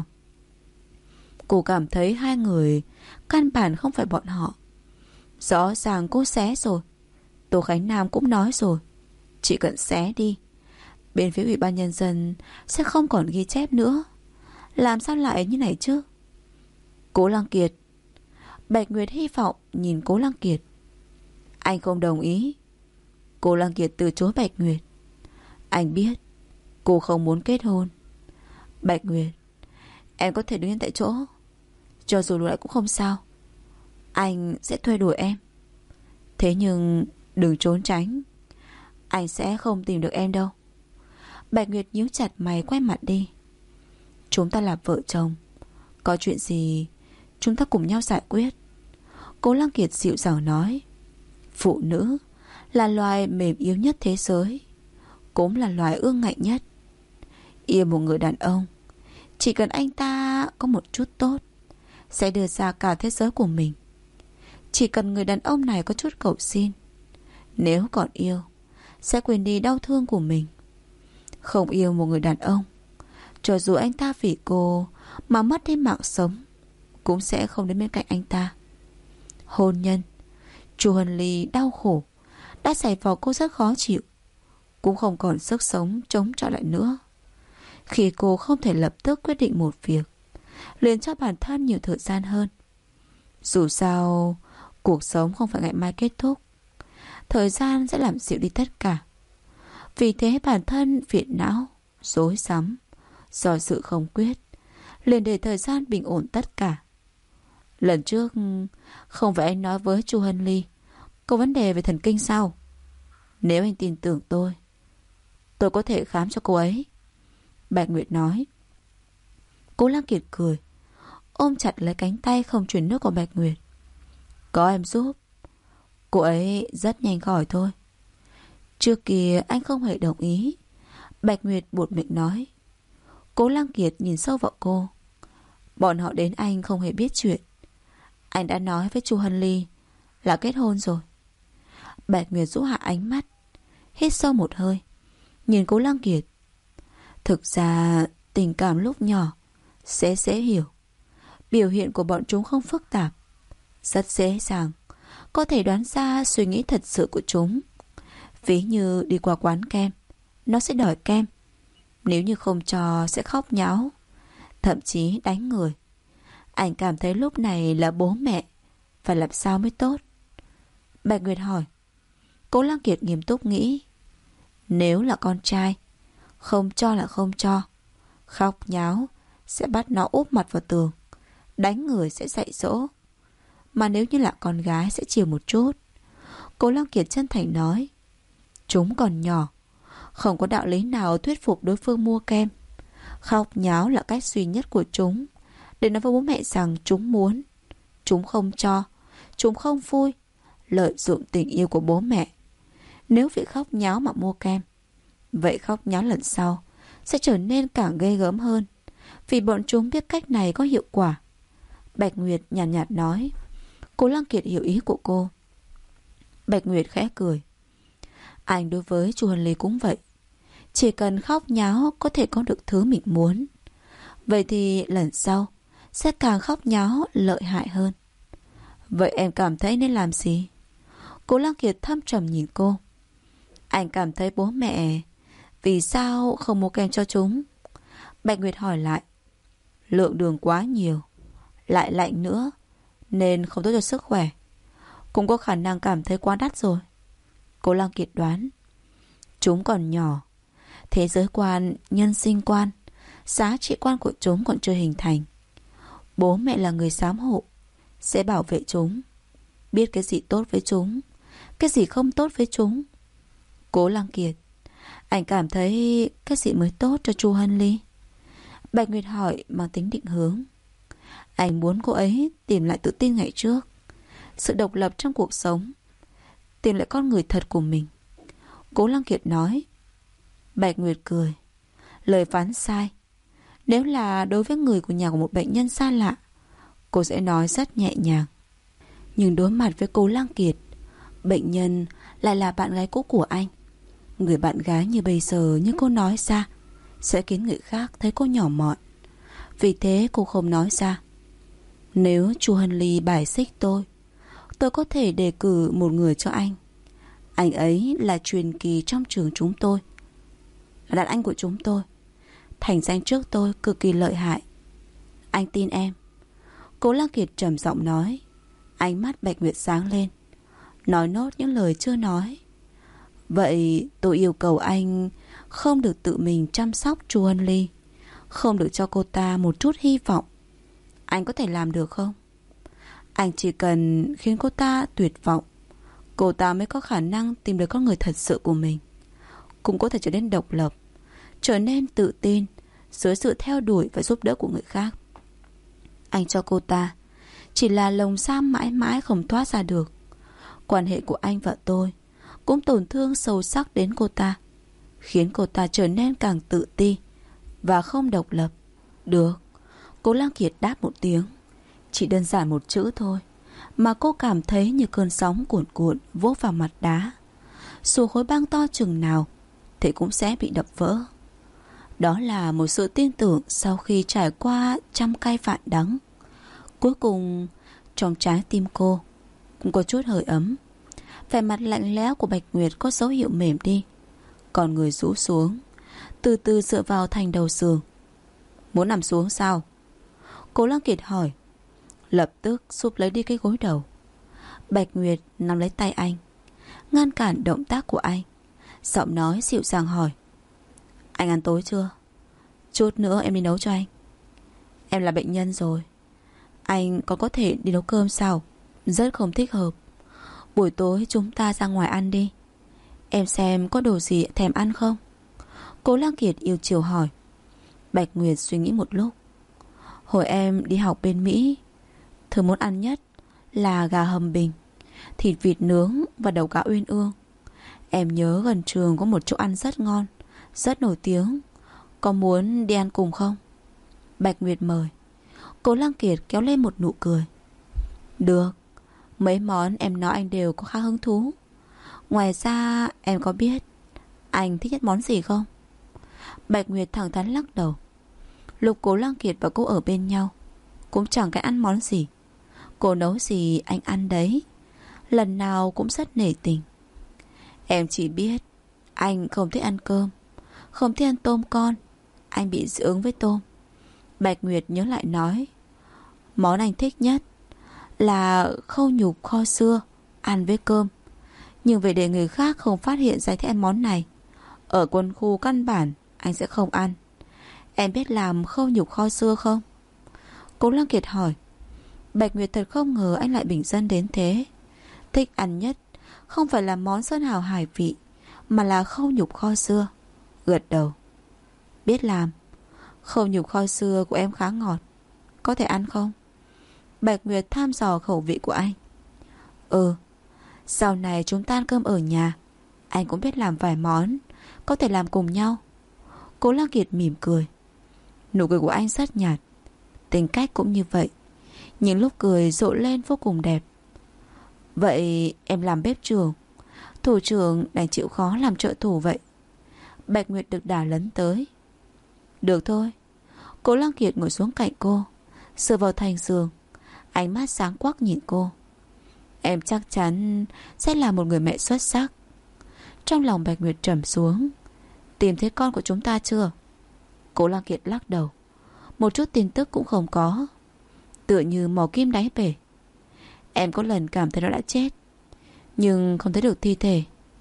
B: Cô cảm thấy hai người căn bản không phải bọn họ. Rõ ràng cô xé rồi, Tô Khánh Nam cũng nói rồi, chỉ cần xé đi, bên phía Ủy ban Nhân dân sẽ không còn ghi chép nữa. Làm sao lại như này chứ? Cố Lăng Kiệt. Bạch Nguyệt hy vọng nhìn Cố Lăng Kiệt. Anh không đồng ý. Cố Lăng Kiệt từ chối Bạch Nguyệt. Anh biết cô không muốn kết hôn. Bạch Nguyệt, em có thể đứng yên tại chỗ, cho dù lùi lại cũng không sao. Anh sẽ thuê đuổi em. Thế nhưng đừng trốn tránh, anh sẽ không tìm được em đâu. Bạch Nguyệt nhíu chặt mày quay mặt đi. Chúng ta là vợ chồng, có chuyện gì chúng ta cùng nhau giải quyết. Cố Lăng Kiệt dịu dàng nói. Phụ nữ là loài mềm yếu nhất thế giới, cũng là loài ương ngạnh nhất. Yêu một người đàn ông, chỉ cần anh ta có một chút tốt, sẽ đưa ra cả thế giới của mình. Chỉ cần người đàn ông này có chút cầu xin, nếu còn yêu, sẽ quên đi đau thương của mình. Không yêu một người đàn ông, cho dù anh ta vì cô mà mất đi mạng sống, cũng sẽ không đến bên cạnh anh ta. Hôn nhân, Chu Hân Ly đau khổ, đã xảy vào cô rất khó chịu, cũng không còn sức sống chống chọi lại nữa. Khi cô không thể lập tức quyết định một việc, liền cho bản thân nhiều thời gian hơn. Dù sao, cuộc sống không phải ngày mai kết thúc, thời gian sẽ làm dịu đi tất cả. Vì thế bản thân phiền não, rối rắm, do dự không quyết, liền để thời gian bình ổn tất cả. Lần trước không phải anh nói với Chu Hân Ly có vấn đề về thần kinh sao? Nếu anh tin tưởng tôi có thể khám cho cô ấy, Bạch Nguyệt nói. Cố Lăng Kiệt cười, ôm chặt lấy cánh tay không chuyển nước của Bạch Nguyệt. Có em giúp, cô ấy rất nhanh khỏi thôi. Trước kia anh không hề đồng ý, Bạch Nguyệt buột miệng nói. Cố Lăng Kiệt nhìn sâu vào cô. Bọn họ đến anh không hề biết chuyện. Anh đã nói với Chu Hân Ly là kết hôn rồi. Bạch Nguyệt rũ hạ ánh mắt, hít sâu một hơi, nhìn Cố Lăng Kiệt. Thực ra tình cảm lúc nhỏ sẽ dễ hiểu. Biểu hiện của bọn chúng không phức tạp, rất dễ dàng có thể đoán ra suy nghĩ thật sự của chúng. Ví như đi qua quán kem, nó sẽ đòi kem. Nếu như không cho sẽ khóc nháo, thậm chí đánh người. Anh cảm thấy lúc này là bố mẹ phải làm sao mới tốt. Bạch Nguyệt hỏi. Cố Lăng Kiệt nghiêm túc nghĩ. Nếu là con trai, không cho là không cho. Khóc nháo sẽ bắt nó úp mặt vào tường, đánh người sẽ dạy dỗ. Mà nếu như là con gái sẽ chiều một chút. Cố Lăng Kiệt chân thành nói. Chúng còn nhỏ, không có đạo lý nào thuyết phục đối phương mua kem. Khóc nháo là cách duy nhất của chúng để nói với bố mẹ rằng chúng muốn. Chúng không cho, chúng không vui, lợi dụng tình yêu của bố mẹ. Nếu vì khóc nháo mà mua kem, vậy khóc nháo lần sau sẽ trở nên càng ghê gớm hơn, vì bọn chúng biết cách này có hiệu quả. Bạch Nguyệt nhàn nhạt nói. Cố Lăng Kiệt hiểu ý của cô. Bạch Nguyệt khẽ cười. Anh đối với Chu Hân Ly cũng vậy. Chỉ cần khóc nháo có thể có được thứ mình muốn. Vậy thì lần sau sẽ càng khóc nháo lợi hại hơn. Vậy em cảm thấy nên làm gì? Cố Lăng Kiệt thâm trầm nhìn cô. Anh cảm thấy bố mẹ vì sao không mua kem cho chúng? Bạch Nguyệt hỏi lại. Lượng đường quá nhiều, lại lạnh nữa, nên không tốt cho sức khỏe. Cũng có khả năng cảm thấy quá đắt rồi. Cố Lăng Kiệt đoán. Chúng còn nhỏ, thế giới quan, nhân sinh quan, giá trị quan của chúng còn chưa hình thành. Bố mẹ là người giám hộ, sẽ bảo vệ chúng, biết cái gì tốt với chúng, cái gì không tốt với chúng. Cố Lăng Kiệt, anh cảm thấy cái gì mới tốt cho Chu Hân Ly? Bạch Nguyệt hỏi mang tính định hướng. Anh muốn cô ấy tìm lại tự tin ngày trước, sự độc lập trong cuộc sống, tìm lại con người thật của mình. Cố Lăng Kiệt nói. Bạch Nguyệt cười. Lời phán sai. Nếu là đối với người của nhà của một bệnh nhân xa lạ, cô sẽ nói rất nhẹ nhàng. Nhưng đối mặt với Cố Lăng Kiệt, bệnh nhân lại là bạn gái cũ của anh. Người bạn gái như bây giờ như cô nói ra sẽ khiến người khác thấy cô nhỏ mọn. Vì thế cô không nói ra. Nếu Chu Hân Ly bài xích tôi có thể đề cử một người cho anh. Anh ấy là truyền kỳ trong trường chúng tôi, là đàn anh của chúng tôi, thành danh trước tôi cực kỳ lợi hại. Anh tin em. Cố Lăng Kiệt trầm giọng nói. Ánh mắt Bạch Nguyệt sáng lên, nói nốt những lời chưa nói. Vậy tôi yêu cầu anh không được tự mình chăm sóc Chu Hân Ly, không được cho cô ta một chút hy vọng. Anh có thể làm được không? Anh chỉ cần khiến cô ta tuyệt vọng, cô ta mới có khả năng tìm được con người thật sự của mình, cũng có thể trở nên độc lập, trở nên tự tin dưới sự theo đuổi và giúp đỡ của người khác. Anh cho cô ta chỉ là lồng giam mãi mãi không thoát ra được. Quan hệ của anh và tôi cũng tổn thương sâu sắc đến cô ta, khiến cô ta trở nên càng tự ti và không độc lập. Được. Cố Lăng Kiệt đáp một tiếng. Chỉ đơn giản một chữ thôi mà cô cảm thấy như cơn sóng cuồn cuộn vỗ vào mặt đá. Dù khối băng to chừng nào thì cũng sẽ bị đập vỡ. Đó là một sự tin tưởng sau khi trải qua trăm cay vạn đắng. Cuối cùng trong trái tim cô cũng có chút hơi ấm. Vẻ mặt lạnh lẽo của Bạch Nguyệt có dấu hiệu mềm đi, còn người rũ xuống, từ từ dựa vào thành đầu giường. Muốn nằm xuống sao? Cố Lăng Kiệt hỏi. Lập tức giúp lấy đi cái gối đầu. Bạch Nguyệt nắm lấy tay anh, ngăn cản động tác của anh, giọng nói dịu dàng hỏi. Anh ăn tối chưa? Chút nữa em đi nấu cho anh. Em là bệnh nhân rồi, anh còn có thể đi nấu cơm sao? Rất không thích hợp. Buổi tối chúng ta ra ngoài ăn đi. Em xem có đồ gì thèm ăn không? Cố Lăng Kiệt yêu chiều hỏi. Bạch Nguyệt suy nghĩ một lúc. Hồi em đi học bên Mỹ, thứ muốn ăn nhất là gà hầm bình, thịt vịt nướng và đầu cá uyên ương. Em nhớ gần trường có một chỗ ăn rất ngon, rất nổi tiếng. Có muốn đi ăn cùng không? Bạch Nguyệt mời. Cố Lăng Kiệt kéo lên một nụ cười. Được. Mấy món em nói anh đều có khá hứng thú. Ngoài ra em có biết anh thích nhất món gì không? Bạch Nguyệt thẳng thắn lắc đầu. Lúc Cố Lăng Kiệt và cô ở bên nhau cũng chẳng cái ăn món gì. Cô nấu gì anh ăn đấy, lần nào cũng rất nể tình. Em chỉ biết anh không thích ăn cơm, không thích ăn tôm con. Anh bị dị ứng với tôm. Bạch Nguyệt nhớ lại nói. Món anh thích nhất là khâu nhục kho sưa ăn với cơm. Nhưng vì để người khác không phát hiện ra thích ăn món này, ở quân khu căn bản anh sẽ không ăn. Em biết làm khâu nhục kho sưa không? Cố Lăng Kiệt hỏi. Bạch Nguyệt thật không ngờ anh lại bình dân đến thế. Thích ăn nhất không phải là món sơn hào hải vị, mà là khâu nhục kho sưa. Gật đầu. Biết làm. Khâu nhục kho sưa của em khá ngọt, có thể ăn không? Bạch Nguyệt thăm dò khẩu vị của anh. Sau này chúng ta ăn cơm ở nhà, anh cũng biết làm vài món, có thể làm cùng nhau. Cố Lăng Kiệt mỉm cười. Nụ cười của anh rất nhạt, tính cách cũng như vậy. Những lúc cười rộ lên vô cùng đẹp. Vậy em làm bếp trưởng, thủ trưởng đành chịu khó làm trợ thủ vậy. Bạch Nguyệt được đà lấn tới. Được thôi. Cố Lăng Kiệt ngồi xuống cạnh cô, dựa vào thành giường, ánh mắt sáng quắc nhìn cô. Em chắc chắn sẽ là một người mẹ xuất sắc. Trong lòng Bạch Nguyệt trầm xuống. Tìm thấy con của chúng ta chưa? Cố Lăng Kiệt lắc đầu. Một chút tin tức cũng không có. Tựa như mò kim đáy bể. Em có lần cảm thấy nó đã chết, nhưng không thấy được thi thể.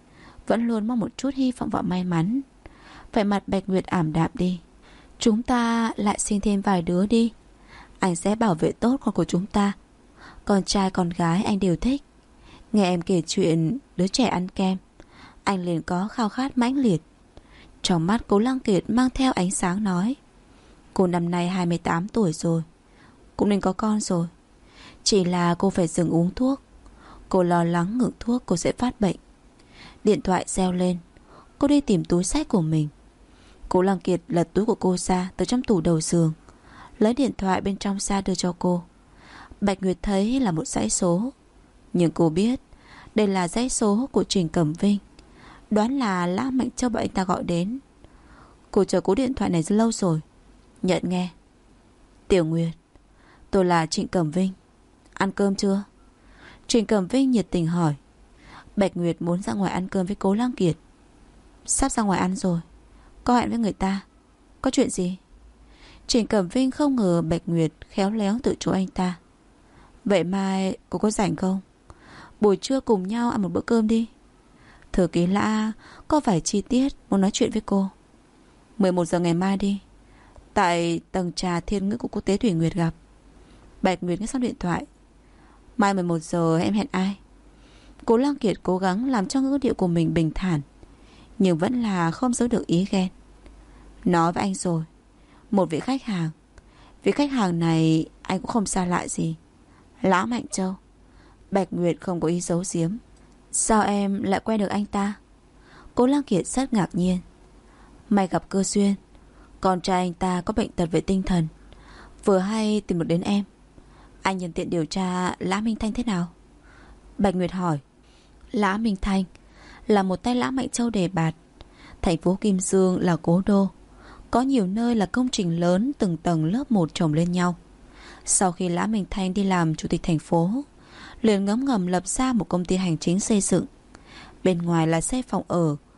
B: Vẫn luôn mong một chút hy vọng và may mắn. Vẻ mặt Bạch Nguyệt ảm đạm đi. Chúng ta lại sinh thêm vài đứa đi. Anh sẽ bảo vệ tốt con của chúng ta. Con trai con gái anh đều thích. Nghe em kể chuyện đứa trẻ ăn kem, anh liền có khao khát mãnh liệt. Trong mắt Cố Lăng Kiệt mang theo ánh sáng nói. Cô năm nay 28 tuổi rồi, cũng nên có con rồi. Chỉ là cô phải dừng uống thuốc. Cô lo lắng ngừng thuốc cô sẽ phát bệnh. Điện thoại reo lên. Cô đi tìm túi xách của mình. Cố Lăng Kiệt lật túi của cô ra từ trong tủ đầu giường, lấy điện thoại bên trong ra đưa cho cô. Bạch Nguyệt thấy là một dãy số, nhưng cô biết đây là dãy số của Trình Cẩm Vinh. Đoán là Lã Mạnh Châu bảo anh ta gọi đến. Cô chờ cú điện thoại này rất lâu rồi. Nhận nghe. Tiểu Nguyệt, tôi là Trịnh Cẩm Vinh. Ăn cơm chưa? Trịnh Cẩm Vinh nhiệt tình hỏi. Bạch Nguyệt muốn ra ngoài ăn cơm với Cố Lăng Kiệt. Sắp ra ngoài ăn rồi, có hẹn với người ta. Có chuyện gì? Trịnh Cẩm Vinh không ngờ Bạch Nguyệt khéo léo từ chối anh ta. Vậy mai cô có rảnh không? Buổi trưa cùng nhau ăn một bữa cơm đi. Thư ký Lã có vài chi tiết muốn nói chuyện với cô. 11 giờ ngày mai đi, tại tầng trà Thiên Ngữ của Quốc tế Thủy Nguyệt gặp. Bạch Nguyệt nghe xong điện thoại. Mai 11 giờ em hẹn ai? Cố Lăng Kiệt cố gắng làm cho ngữ điệu của mình bình thản, nhưng vẫn là không giấu được ý ghen. Nói với anh rồi, một vị khách hàng. Vị khách hàng này anh cũng không xa lạ gì, Lã Mạnh Châu. Bạch Nguyệt không có ý giấu giếm. Sao em lại quen được anh ta? Cố Lăng Kiệt rất ngạc nhiên. May gặp cơ duyên. Con trai anh ta có bệnh tật về tinh thần, vừa hay tìm được đến em. Anh nhân tiện điều tra Lã Minh Thanh thế nào? Bạch Nguyệt hỏi. Lã Minh Thanh là một tay Lã Mạnh Châu đề bạt. Thành phố Kim Dương là cố đô, có nhiều nơi là công trình lớn từng tầng lớp một chồng lên nhau. Sau khi Lã Minh Thanh đi làm chủ tịch thành phố, liền ngấm ngầm lập ra một công ty hành chính xây dựng. Bên ngoài là xây phòng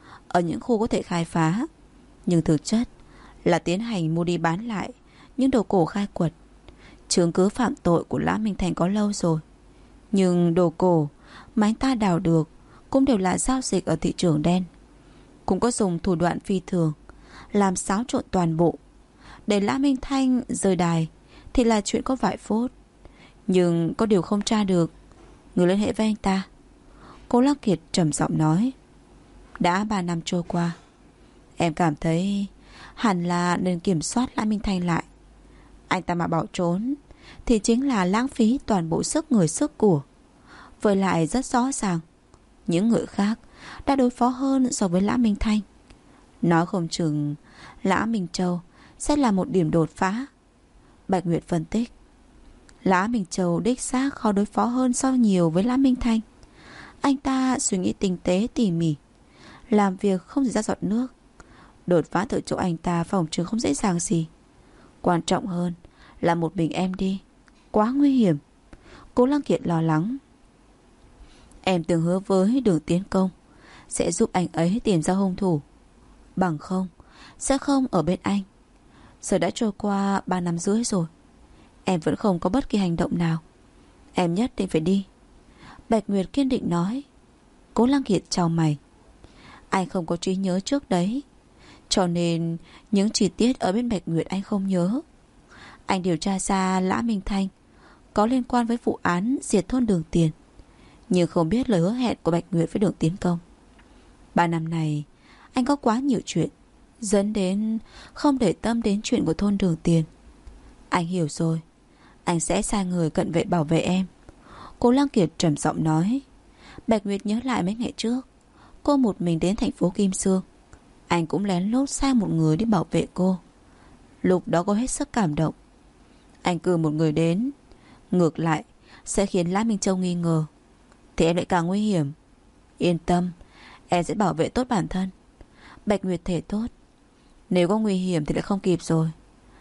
B: ở những khu có thể khai phá, nhưng thực chất là tiến hành mua đi bán lại những đồ cổ khai quật. Chứng cứ phạm tội của Lã Minh Thành có lâu rồi, nhưng đồ cổ mà anh ta đào được cũng đều là giao dịch ở thị trường đen. Cũng có dùng thủ đoạn phi thường làm xáo trộn toàn bộ. Để Lã Minh Thanh rời đài thì là chuyện có vài phút, nhưng có điều không tra được. Người liên hệ với anh ta. Cố Lăng Kiệt trầm giọng nói. Đã 3 năm trôi qua, em cảm thấy hẳn là nên kiểm soát Lã Minh Thanh lại. Anh ta mà bỏ trốn thì chính là lãng phí toàn bộ sức người sức của. Với lại rất rõ ràng, những người khác đã đối phó hơn so với Lã Minh Thanh. Nói không chừng Lã Minh Châu sẽ là một điểm đột phá. Bạch Nguyệt phân tích. Lã Minh Châu đích xác khó đối phó hơn so nhiều với Lã Minh Thanh. Anh ta suy nghĩ tinh tế tỉ mỉ, làm việc không gì ra giọt nước. Đột phá từ chỗ anh ta phòng trường không dễ dàng gì. Quan trọng hơn là một mình em đi, quá nguy hiểm. Cố Lăng Kiệt lo lắng. Em từng hứa với Đường Tiến Công sẽ giúp anh ấy tìm ra hung thủ, bằng không sẽ không ở bên anh. Giờ đã trôi qua 3 năm rưỡi rồi. Em vẫn không có bất kỳ hành động nào. Em nhất định phải đi, Bạch Nguyệt kiên định nói. Cố Lăng Kiệt chau mày. Anh không có trí nhớ trước đấy, cho nên những chi tiết ở bên Bạch Nguyệt anh không nhớ. Anh điều tra ra Lã Minh Thanh có liên quan với vụ án diệt thôn Đường Tiền, nhưng không biết lời hứa hẹn của Bạch Nguyệt với Đường Tiến Công. 3 năm này anh có quá nhiều chuyện, dẫn đến không để tâm đến chuyện của thôn Đường Tiền. Anh hiểu rồi, anh sẽ sai người cận vệ bảo vệ em, Cố Lăng Kiệt trầm giọng nói. Bạch Nguyệt nhớ lại mấy ngày trước cô một mình đến thành phố Kim Sương. Anh cũng lén lút sai một người đi bảo vệ cô. Lúc đó cô hết sức cảm động. Anh cử một người đến, ngược lại sẽ khiến Lã Minh Châu nghi ngờ, thì em lại càng nguy hiểm. Yên tâm, em sẽ bảo vệ tốt bản thân, Bạch Nguyệt thể tốt. Nếu có nguy hiểm thì lại không kịp rồi.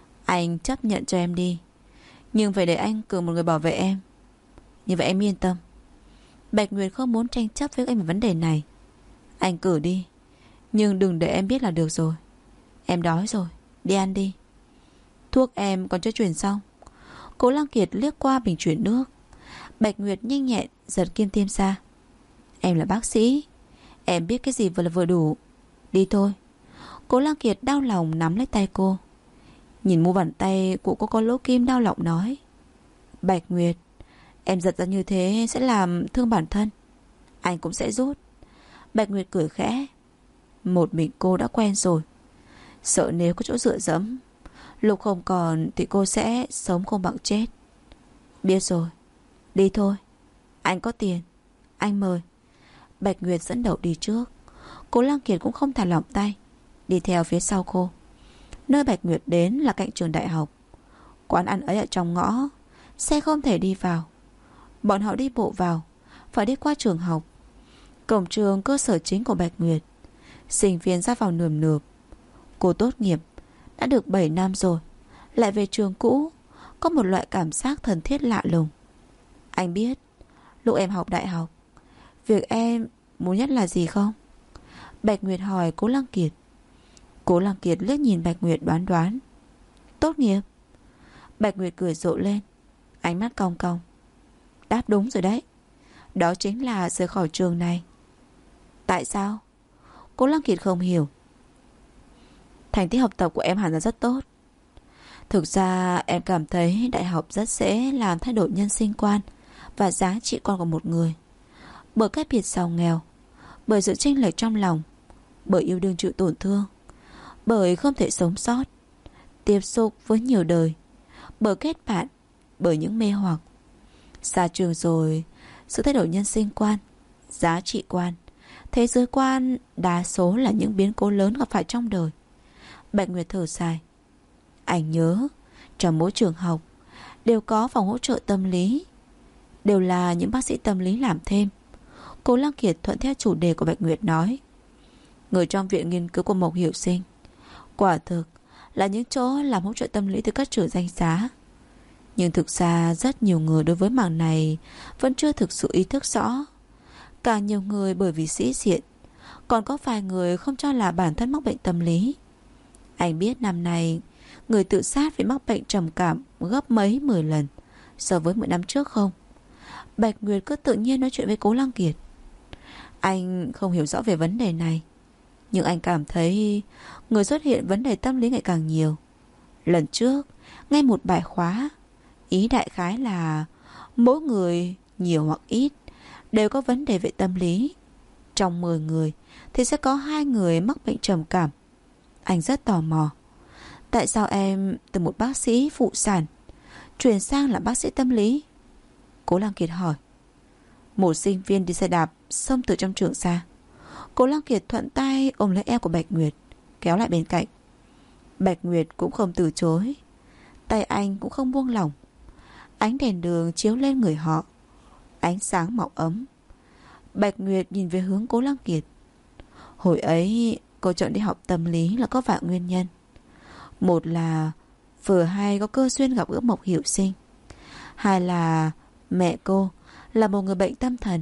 B: Anh chấp nhận cho em đi, nhưng phải để anh cử một người bảo vệ em. Như vậy em yên tâm. Bạch Nguyệt không muốn tranh chấp với anh về vấn đề này. Anh cử đi, nhưng đừng để em biết là được rồi. Em đói rồi, đi ăn đi. Thuốc em còn chưa chuyển xong. Cố Lăng Kiệt liếc qua bình chuyển nước. Bạch Nguyệt nhanh nhẹn giật kim tiêm ra. Em là bác sĩ, em biết cái gì vừa là vừa đủ. Đi thôi. Cố Lăng Kiệt đau lòng nắm lấy tay cô. Nhìn mu bàn tay của cô có lỗ kim, đau lòng nói. Bạch Nguyệt, em giật ra như thế sẽ làm thương bản thân. Anh cũng sẽ rút. Bạch Nguyệt cười khẽ. Một mình cô đã quen rồi, sợ nếu có chỗ dựa dẫm, lúc không còn thì cô sẽ sống không bằng chết. Biết rồi, đi thôi. Anh có tiền, anh mời. Bạch Nguyệt dẫn đầu đi trước. Cố Lăng Kiệt cũng không thả lỏng tay, đi theo phía sau cô. Nơi Bạch Nguyệt đến là cạnh trường đại học. Quán ăn ấy ở trong ngõ, xe không thể đi vào. Bọn họ đi bộ vào, phải đi qua trường học. Cổng trường cơ sở chính của Bạch Nguyệt. Sinh viên ra vào nườm nượp. Cô tốt nghiệp đã được 7 năm rồi, lại về trường cũ, có một loại cảm giác thân thiết lạ lùng. Anh biết lúc em học đại học, việc em muốn nhất là gì không? Bạch Nguyệt hỏi Cố Lăng Kiệt. Cố Lăng Kiệt liếc nhìn Bạch Nguyệt đoán đoán. Tốt nghiệp. Bạch Nguyệt cười rộ lên, ánh mắt cong cong. Đáp đúng rồi đấy. Đó chính là rời khỏi trường này. Tại sao? Cố Lăng Kiệt không hiểu. Thành tích học tập của em hẳn là rất tốt. Thực ra em cảm thấy đại học rất dễ làm thay đổi nhân sinh quan và giá trị quan của một người. Bởi cách biệt giàu nghèo, bởi sự chênh lệch trong lòng, bởi yêu đương chịu tổn thương, bởi không thể sống sót, tiếp xúc với nhiều đời, bởi kết bạn, bởi những mê hoặc. Xa trường rồi, sự thay đổi nhân sinh quan, giá trị quan, thế giới quan đa số là những biến cố lớn gặp phải trong đời. Bạch Nguyệt thở dài. Anh nhớ trong mỗi trường học đều có phòng hỗ trợ tâm lý, đều là những bác sĩ tâm lý làm thêm. Cố Lăng Kiệt thuận theo chủ đề của Bạch Nguyệt nói. Người trong viện nghiên cứu của Mộc Hiểu Sinh quả thực là những chỗ làm hỗ trợ tâm lý từ các trường danh giá. Nhưng thực ra rất nhiều người đối với mảng này vẫn chưa thực sự ý thức rõ. Càng nhiều người bởi vì sĩ diện, còn có vài người không cho là bản thân mắc bệnh tâm lý. Anh biết năm nay người tự sát vì mắc bệnh trầm cảm gấp mấy 10 lần so với 10 năm trước không? Bạch Nguyệt cứ tự nhiên nói chuyện với Cố Lăng Kiệt. Anh không hiểu rõ về vấn đề này, nhưng anh cảm thấy người xuất hiện vấn đề tâm lý ngày càng nhiều. Lần trước nghe một bài khóa, ý đại khái là mỗi người nhiều hoặc ít đều có vấn đề về tâm lý. Trong 10 người thì sẽ có 2 người mắc bệnh trầm cảm. Anh rất tò mò, tại sao em từ một bác sĩ phụ sản chuyển sang làm bác sĩ tâm lý? Cố Lăng Kiệt hỏi. Một sinh viên đi xe đạp xông từ trong trường ra. Cố Lăng Kiệt thuận tay ôm lấy eo của Bạch Nguyệt, kéo lại bên cạnh. Bạch Nguyệt cũng không từ chối, tay anh cũng không buông lỏng. Ánh đèn đường chiếu lên người họ, ánh sáng màu ấm. Bạch Nguyệt nhìn về hướng Cố Lăng Kiệt. Hồi ấy cô chọn đi học tâm lý là có vài nguyên nhân. Một là vừa hay có cơ duyên gặp gỡ Mộc Hiểu Sinh. Hai là mẹ cô là một người bệnh tâm thần.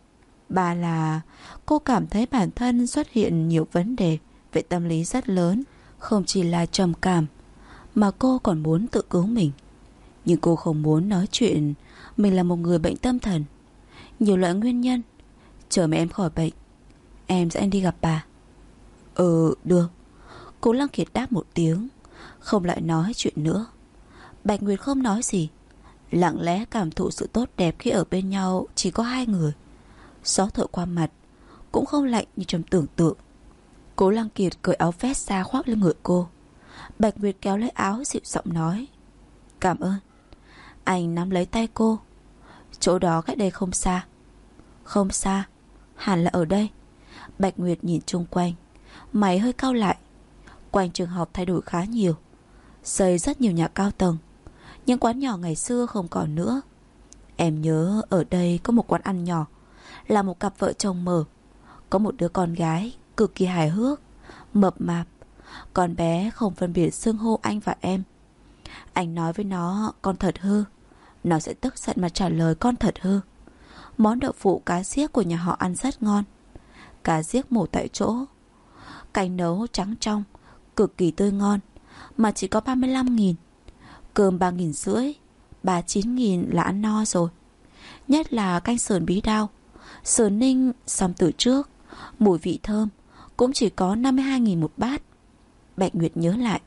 B: Ba là cô cảm thấy bản thân xuất hiện nhiều vấn đề về tâm lý rất lớn. Không chỉ là trầm cảm, mà cô còn muốn tự cứu mình. Nhưng cô không muốn nói chuyện mình là một người bệnh tâm thần. Nhiều loại nguyên nhân. Chờ mẹ em khỏi bệnh, em sẽ đi gặp bà. Được. Cố Lăng Kiệt đáp một tiếng, không lại nói chuyện nữa. Bạch Nguyệt không nói gì, lặng lẽ cảm thụ sự tốt đẹp khi ở bên nhau chỉ có hai người. Gió thổi qua mặt cũng không lạnh như trong tưởng tượng. Cố Lăng Kiệt cởi áo vest ra khoác lên người cô. Bạch Nguyệt kéo lấy áo dịu giọng nói: Cảm ơn. Anh nắm lấy tay cô. Chỗ đó cách đây không xa. Không xa, hẳn là ở đây. Bạch Nguyệt nhìn chung quanh, mày hơi cau lại. Quanh trường học thay đổi khá nhiều, xây rất nhiều nhà cao tầng. Nhưng quán nhỏ ngày xưa không còn nữa. Em nhớ ở đây có một quán ăn nhỏ, là một cặp vợ chồng mở. Có một đứa con gái cực kỳ hài hước, mập mạp. Con bé không phân biệt xưng hô anh và em. Anh nói với nó con thật hư, nó sẽ tức giận mà trả lời con thật hư. Món đậu phụ cá giếc của nhà họ ăn rất ngon. Cá giếc mổ tại chỗ, canh nấu trắng trong, cực kỳ tươi ngon, mà chỉ có 35.000. Cơm 3.500, 39.000 là ăn no rồi. Nhất là canh sườn bí đao, sườn ninh xong từ trước, mùi vị thơm, cũng chỉ có 52.000 một bát. Bạch Nguyệt nhớ lại.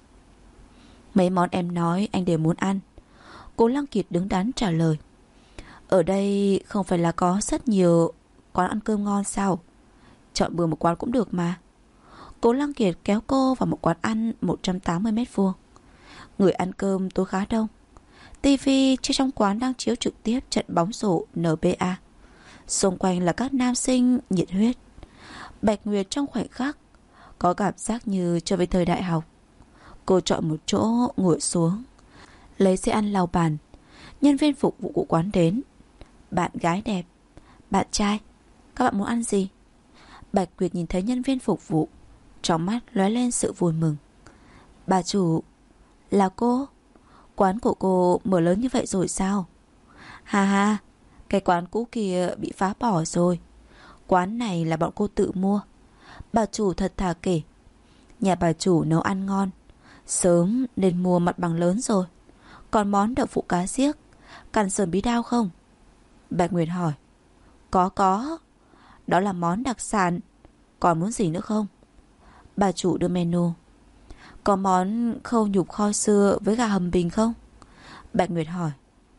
B: Mấy món em nói anh đều muốn ăn. Cố Lăng Kiệt đứng đắn trả lời. Ở đây không phải là có rất nhiều quán ăn cơm ngon sao? Chọn bừa một quán cũng được mà. Cố Lăng Kiệt kéo cô vào một quán ăn 180 mét vuông. Người ăn cơm tối khá đông. TV trên trong quán đang chiếu trực tiếp trận bóng rổ NBA. Xung quanh là các nam sinh nhiệt huyết. Bạch Nguyệt trong khoảnh khắc có cảm giác như trở về thời đại học. Cô chọn một chỗ ngồi xuống, lấy xe ăn lau bàn. Nhân viên phục vụ của quán đến. Bạn gái đẹp, bạn trai, các bạn muốn ăn gì? Bạch Nguyệt nhìn thấy nhân viên phục vụ, trong mắt lóe lên sự vui mừng. Bà chủ, là cô? Quán của cô mở lớn như vậy rồi sao? Ha ha, cái quán cũ kia bị phá bỏ rồi. Quán này là bọn cô tự mua. Bà chủ thật thà kể. Nhà bà chủ nấu ăn ngon, sớm nên mua mặt bằng lớn rồi. Còn món đậu phụ cá giếc, cằn sườn bí đao không? Bạch Nguyệt hỏi. Có. Đó là món đặc sản. Còn muốn gì nữa không? Bà chủ đưa menu. Có món khâu nhục kho sưa với gà hầm bình không? Bạch Nguyệt hỏi.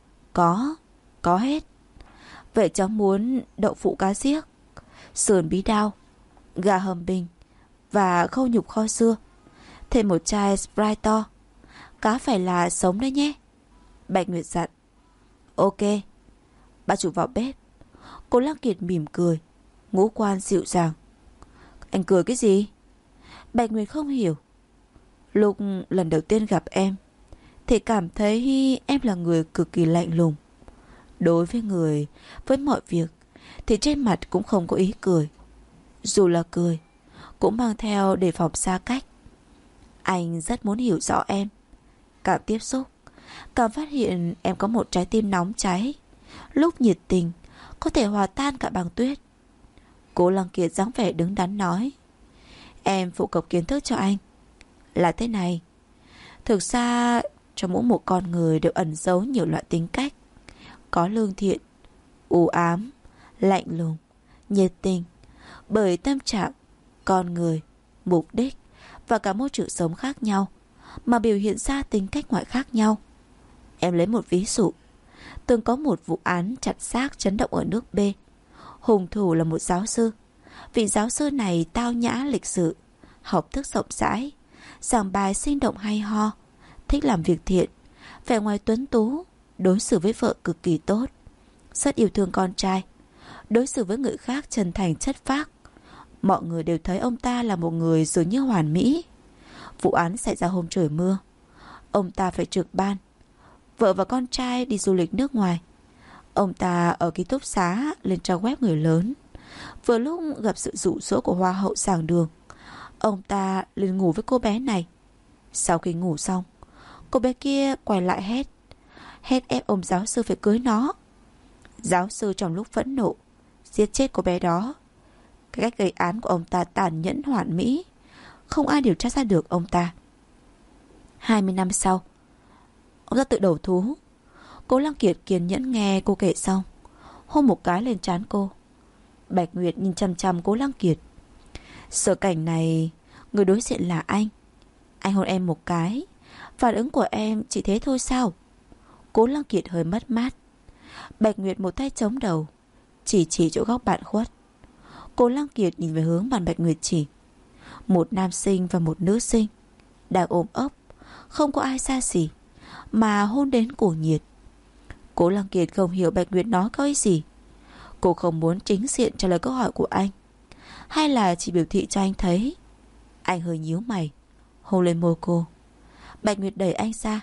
B: Có hết. Vậy cháu muốn đậu phụ cá giếc, sườn bí đao, gà hầm bình và khâu nhục kho sưa. Thêm một chai Sprite to. Cá phải là sống đấy nhé. Bạch Nguyệt dặn. Ok. Bà chủ vào bếp. Cố Lăng Kiệt mỉm cười, ngũ quan dịu dàng. Anh cười cái gì? Bạch Nguyệt không hiểu. Lúc lần đầu tiên gặp em thì cảm thấy em là người cực kỳ lạnh lùng. Đối với người, với mọi việc thì trên mặt cũng không có ý cười. Dù là cười cũng mang theo đề phòng xa cách. Anh rất muốn hiểu rõ em, cảm tiếp xúc, cảm phát hiện em có một trái tim nóng cháy, lúc nhiệt tình có thể hòa tan cả băng tuyết. Cố Lăng Kiệt dáng vẻ đứng đắn nói. Em phổ cập kiến thức cho anh. Là thế này. Thực ra trong mỗi một con người đều ẩn giấu nhiều loại tính cách. Có lương thiện, u ám, lạnh lùng, nhiệt tình. Bởi tâm trạng, con người, mục đích và cả môi trường sống khác nhau mà biểu hiện ra tính cách ngoại khác nhau. Em lấy một ví dụ. Từng có một vụ án chặt xác chấn động ở nước B. Hung thủ là một giáo sư. Vị giáo sư này tao nhã lịch sự, học thức rộng rãi, giảng bài sinh động hay ho, thích làm việc thiện, vẻ ngoài tuấn tú, đối xử với vợ cực kỳ tốt, rất yêu thương con trai, đối xử với người khác chân thành chất phác. Mọi người đều thấy ông ta là một người dường như hoàn mỹ. Vụ án xảy ra hôm trời mưa. Ông ta phải trực ban. Vợ và con trai đi du lịch nước ngoài. Ông ta ở ký túc xá lên trang web người lớn. Vừa lúc gặp sự dụ dỗ của hoa hậu giảng đường, ông ta lên ngủ với cô bé này. Sau khi ngủ xong, cô bé kia quay lại hét ép ông giáo sư phải cưới nó. Giáo sư trong lúc phẫn nộ giết chết cô bé đó. Cái cách gây án của ông ta tàn nhẫn hoàn mỹ, không ai điều tra ra được ông ta. 20 năm sau, Ông ta tự đầu thú. Cố Lăng Kiệt kiên nhẫn nghe cô kể xong, hôn một cái lên trán cô. Bạch Nguyệt nhìn chăm chăm Cố Lăng Kiệt. Sở cảnh này, người đối diện là anh. Anh hôn em một cái, phản ứng của em chỉ thế thôi sao? Cố Lăng Kiệt hơi mất mát. Bạch Nguyệt một tay chống đầu, chỉ chỗ góc bạn khuất. Cố Lăng Kiệt nhìn về hướng bàn Bạch Nguyệt chỉ. Một nam sinh và một nữ sinh đang ôm ấp, không có ai xa xỉ, mà hôn đến cổ nhiệt. Cố Lăng Kiệt không hiểu Bạch Nguyệt nói có ý gì. Cô không muốn chính diện trả lời câu hỏi của anh, hay là chỉ biểu thị cho anh thấy. Anh hơi nhíu mày, hôn lên môi cô. Bạch Nguyệt đẩy anh ra.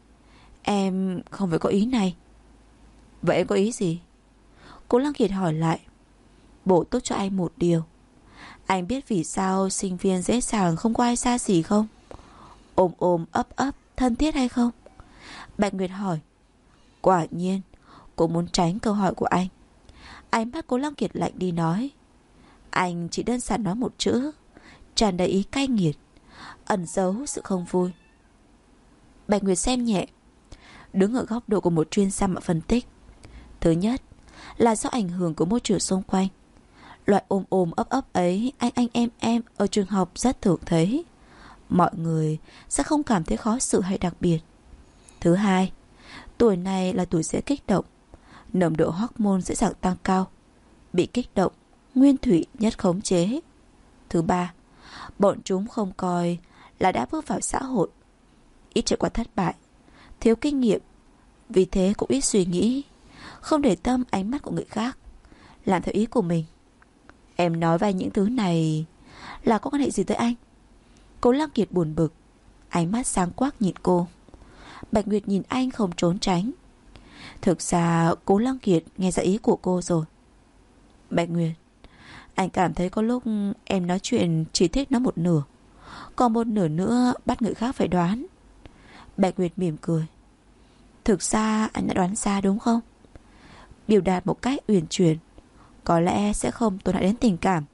B: Em không phải có ý này. Vậy em có ý gì? Cố Lăng Kiệt hỏi lại. Bổ túc cho anh một điều. Anh biết vì sao sinh viên dễ dàng không có ai xa xỉ không? Ôm ôm ấp ấp thân thiết hay không? Bạch Nguyệt hỏi. Quả nhiên cô muốn tránh câu hỏi của anh. Ánh mắt Cố Lăng Kiệt lạnh đi nói. Anh chỉ đơn giản nói một chữ, tràn đầy ý cay nghiệt, ẩn giấu sự không vui. Bạch Nguyệt xem nhẹ, đứng ở góc độ của một chuyên gia mà phân tích. Thứ nhất là do ảnh hưởng của môi trường xung quanh. Loại ôm ôm ấp ấp ấy, anh em ở trường học rất thường thấy. Mọi người sẽ không cảm thấy khó xử hay đặc biệt. Thứ hai, tuổi này là tuổi dễ kích động, nồng độ hormone dễ dàng tăng cao. Bị kích động, nguyên thủy nhất khống chế. Thứ ba, bọn chúng không coi là đã bước vào xã hội, ít trải qua thất bại, thiếu kinh nghiệm, vì thế cũng ít suy nghĩ, không để tâm ánh mắt của người khác, làm theo ý của mình. Em nói về những thứ này là có quan hệ gì tới anh? Cố Lăng Kiệt buồn bực, ánh mắt sáng quắc nhìn cô. Bạch Nguyệt nhìn anh không trốn tránh. Thực ra Cố Lăng Kiệt nghe ra ý của cô rồi. Bạch Nguyệt, anh cảm thấy có lúc em nói chuyện chỉ thích nó một nửa, còn một nửa nữa bắt người khác phải đoán. Bạch Nguyệt mỉm cười. Thực ra anh đã đoán ra đúng không? Biểu đạt một cách uyển chuyển, có lẽ sẽ không tổn hại đến tình cảm.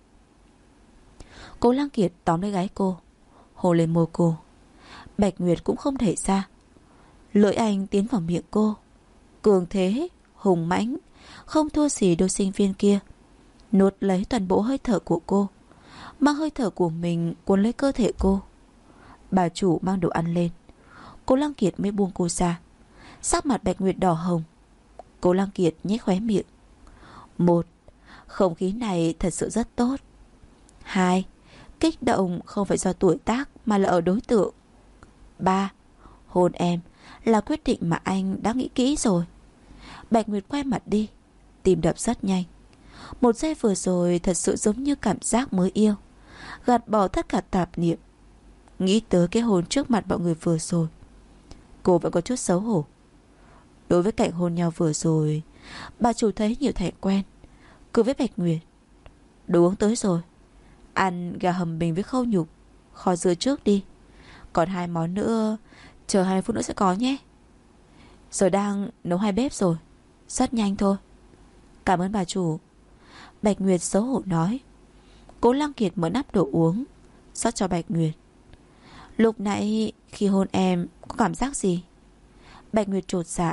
B: Cố Lăng Kiệt tóm lấy gáy cô, hôn lên môi cô. Bạch Nguyệt cũng không đẩy ra. Lưỡi anh tiến vào miệng cô, cường thế, hùng mãnh, không thua gì đôi sinh viên kia. Nuốt lấy toàn bộ hơi thở của cô, mang hơi thở của mình cuốn lấy cơ thể cô. Bà chủ mang đồ ăn lên, Cố Lăng Kiệt mới buông cô ra. Sắc mặt Bạch Nguyệt đỏ hồng. Cố Lăng Kiệt nhếch khóe miệng. Một, không khí này thật sự rất tốt. Hai, kích động không phải do tuổi tác mà là ở đối tượng. Ba, hôn em là quyết định mà anh đã nghĩ kỹ rồi. Bạch Nguyệt quay mặt đi, tim đập rất nhanh. Một giây vừa rồi thật sự giống như cảm giác mới yêu, gạt bỏ tất cả tạp niệm. Nghĩ tới cái hôn trước mặt mọi người vừa rồi, cô vẫn có chút xấu hổ. Đối với cảnh hôn nhau vừa rồi, bà chủ thấy nhiều thẻ quen, cứ với Bạch Nguyệt. Đồ uống tới rồi, ăn gà hầm bình với khâu nhục, kho dưa trước đi. Còn 2 món nữa, chờ 20 phút nữa sẽ có nhé. Giờ đang nấu 2 bếp rồi, rất nhanh thôi. Cảm ơn bà chủ. Bạch Nguyệt xấu hổ nói. Cố Lăng Kiệt mở nắp đồ uống, rót cho Bạch Nguyệt. Lúc nãy khi hôn em có cảm giác gì? Bạch Nguyệt chột dạ.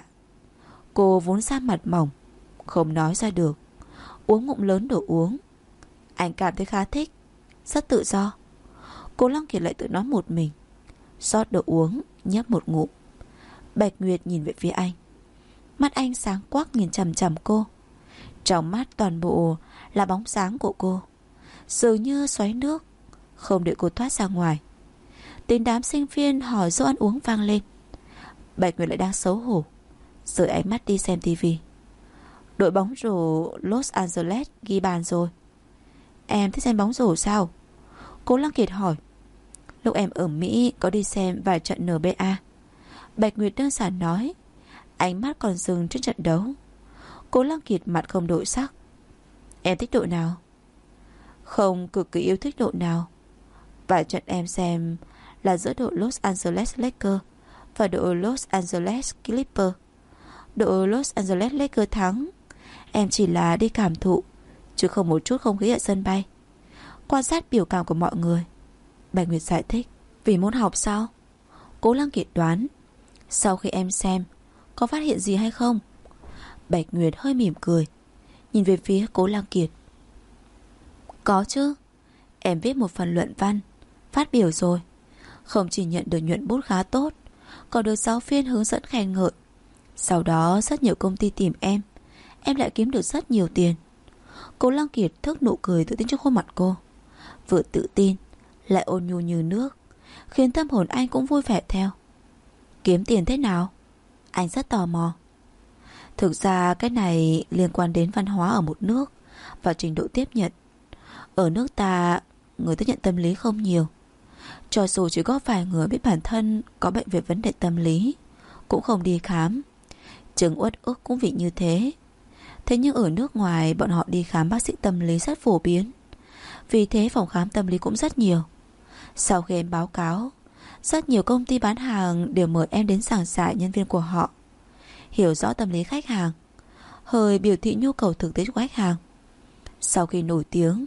B: Cô vốn da mặt mỏng, không nói ra được. Uống ngụm lớn đồ uống. Anh cảm thấy khá thích, rất tự do. Cố Lăng Kiệt lại tự nói một mình. Rót đồ uống, nhấp một ngụm. Bạch Nguyệt nhìn về phía anh. Mắt anh sáng quắc nhìn chằm chằm cô. Trong mắt toàn bộ là bóng sáng của cô, dường như xoáy nước, không để cô thoát ra ngoài. Tiếng đám sinh viên hỏi dỗ ăn uống vang lên. Bạch Nguyệt lại đang xấu hổ, rời ánh mắt đi xem tivi. Đội bóng rổ Los Angeles ghi bàn rồi. Em thích xem bóng rổ sao? Cố Lăng Kiệt hỏi. Lúc em ở Mỹ có đi xem vài trận NBA. Bạch Nguyệt đơn giản nói, ánh mắt còn dừng trên trận đấu. Cố Lăng Kiệt mặt không đổi sắc. Em thích đội nào? Không cực kỳ yêu thích đội nào. Vài trận em xem là giữa đội Los Angeles Lakers và đội Los Angeles Clippers. Đội Los Angeles Lakers thắng. Em chỉ là đi cảm thụ, chứ không một chút không khí ở sân bay, quan sát biểu cảm của mọi người. Bạch Nguyệt giải thích. Vì muốn học sao? Cố Lăng Kiệt đoán. Sau khi em xem, có phát hiện gì hay không? Bạch Nguyệt hơi mỉm cười, nhìn về phía Cố Lăng Kiệt. Có chứ. Em viết một phần luận văn, phát biểu rồi. Không chỉ nhận được nhuận bút khá tốt, còn được giáo viên hướng dẫn khen ngợi. Sau đó rất nhiều công ty tìm em lại kiếm được rất nhiều tiền. Cố Lăng Kiệt thức nụ cười tự tin trên khuôn mặt cô, vừa tự tin lại ôn nhu như nước, khiến tâm hồn anh cũng vui vẻ theo. Kiếm tiền thế nào? Anh rất tò mò. Thực ra cái này liên quan đến văn hóa ở một nước và trình độ tiếp nhận. Ở nước ta, người tiếp nhận tâm lý không nhiều. Cho dù chỉ có vài người biết bản thân có bệnh về vấn đề tâm lý, cũng không đi khám. Chứng uất ức cũng vì như thế. Thế nhưng ở nước ngoài, bọn họ đi khám bác sĩ tâm lý rất phổ biến. Vì thế phòng khám tâm lý cũng rất nhiều. Sau khi em báo cáo, rất nhiều công ty bán hàng đều mời em đến giảng dạy nhân viên của họ, hiểu rõ tâm lý khách hàng, hơi biểu thị nhu cầu thực tế của khách hàng. Sau khi nổi tiếng,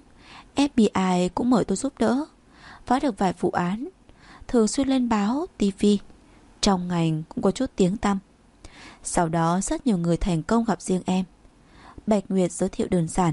B: FBI cũng mời tôi giúp đỡ, phá được vài vụ án, thường xuyên lên báo, TV. Trong ngành cũng có chút tiếng tăm. Sau đó rất nhiều người thành công gặp riêng em. Bạch Nguyệt giới thiệu đơn giản.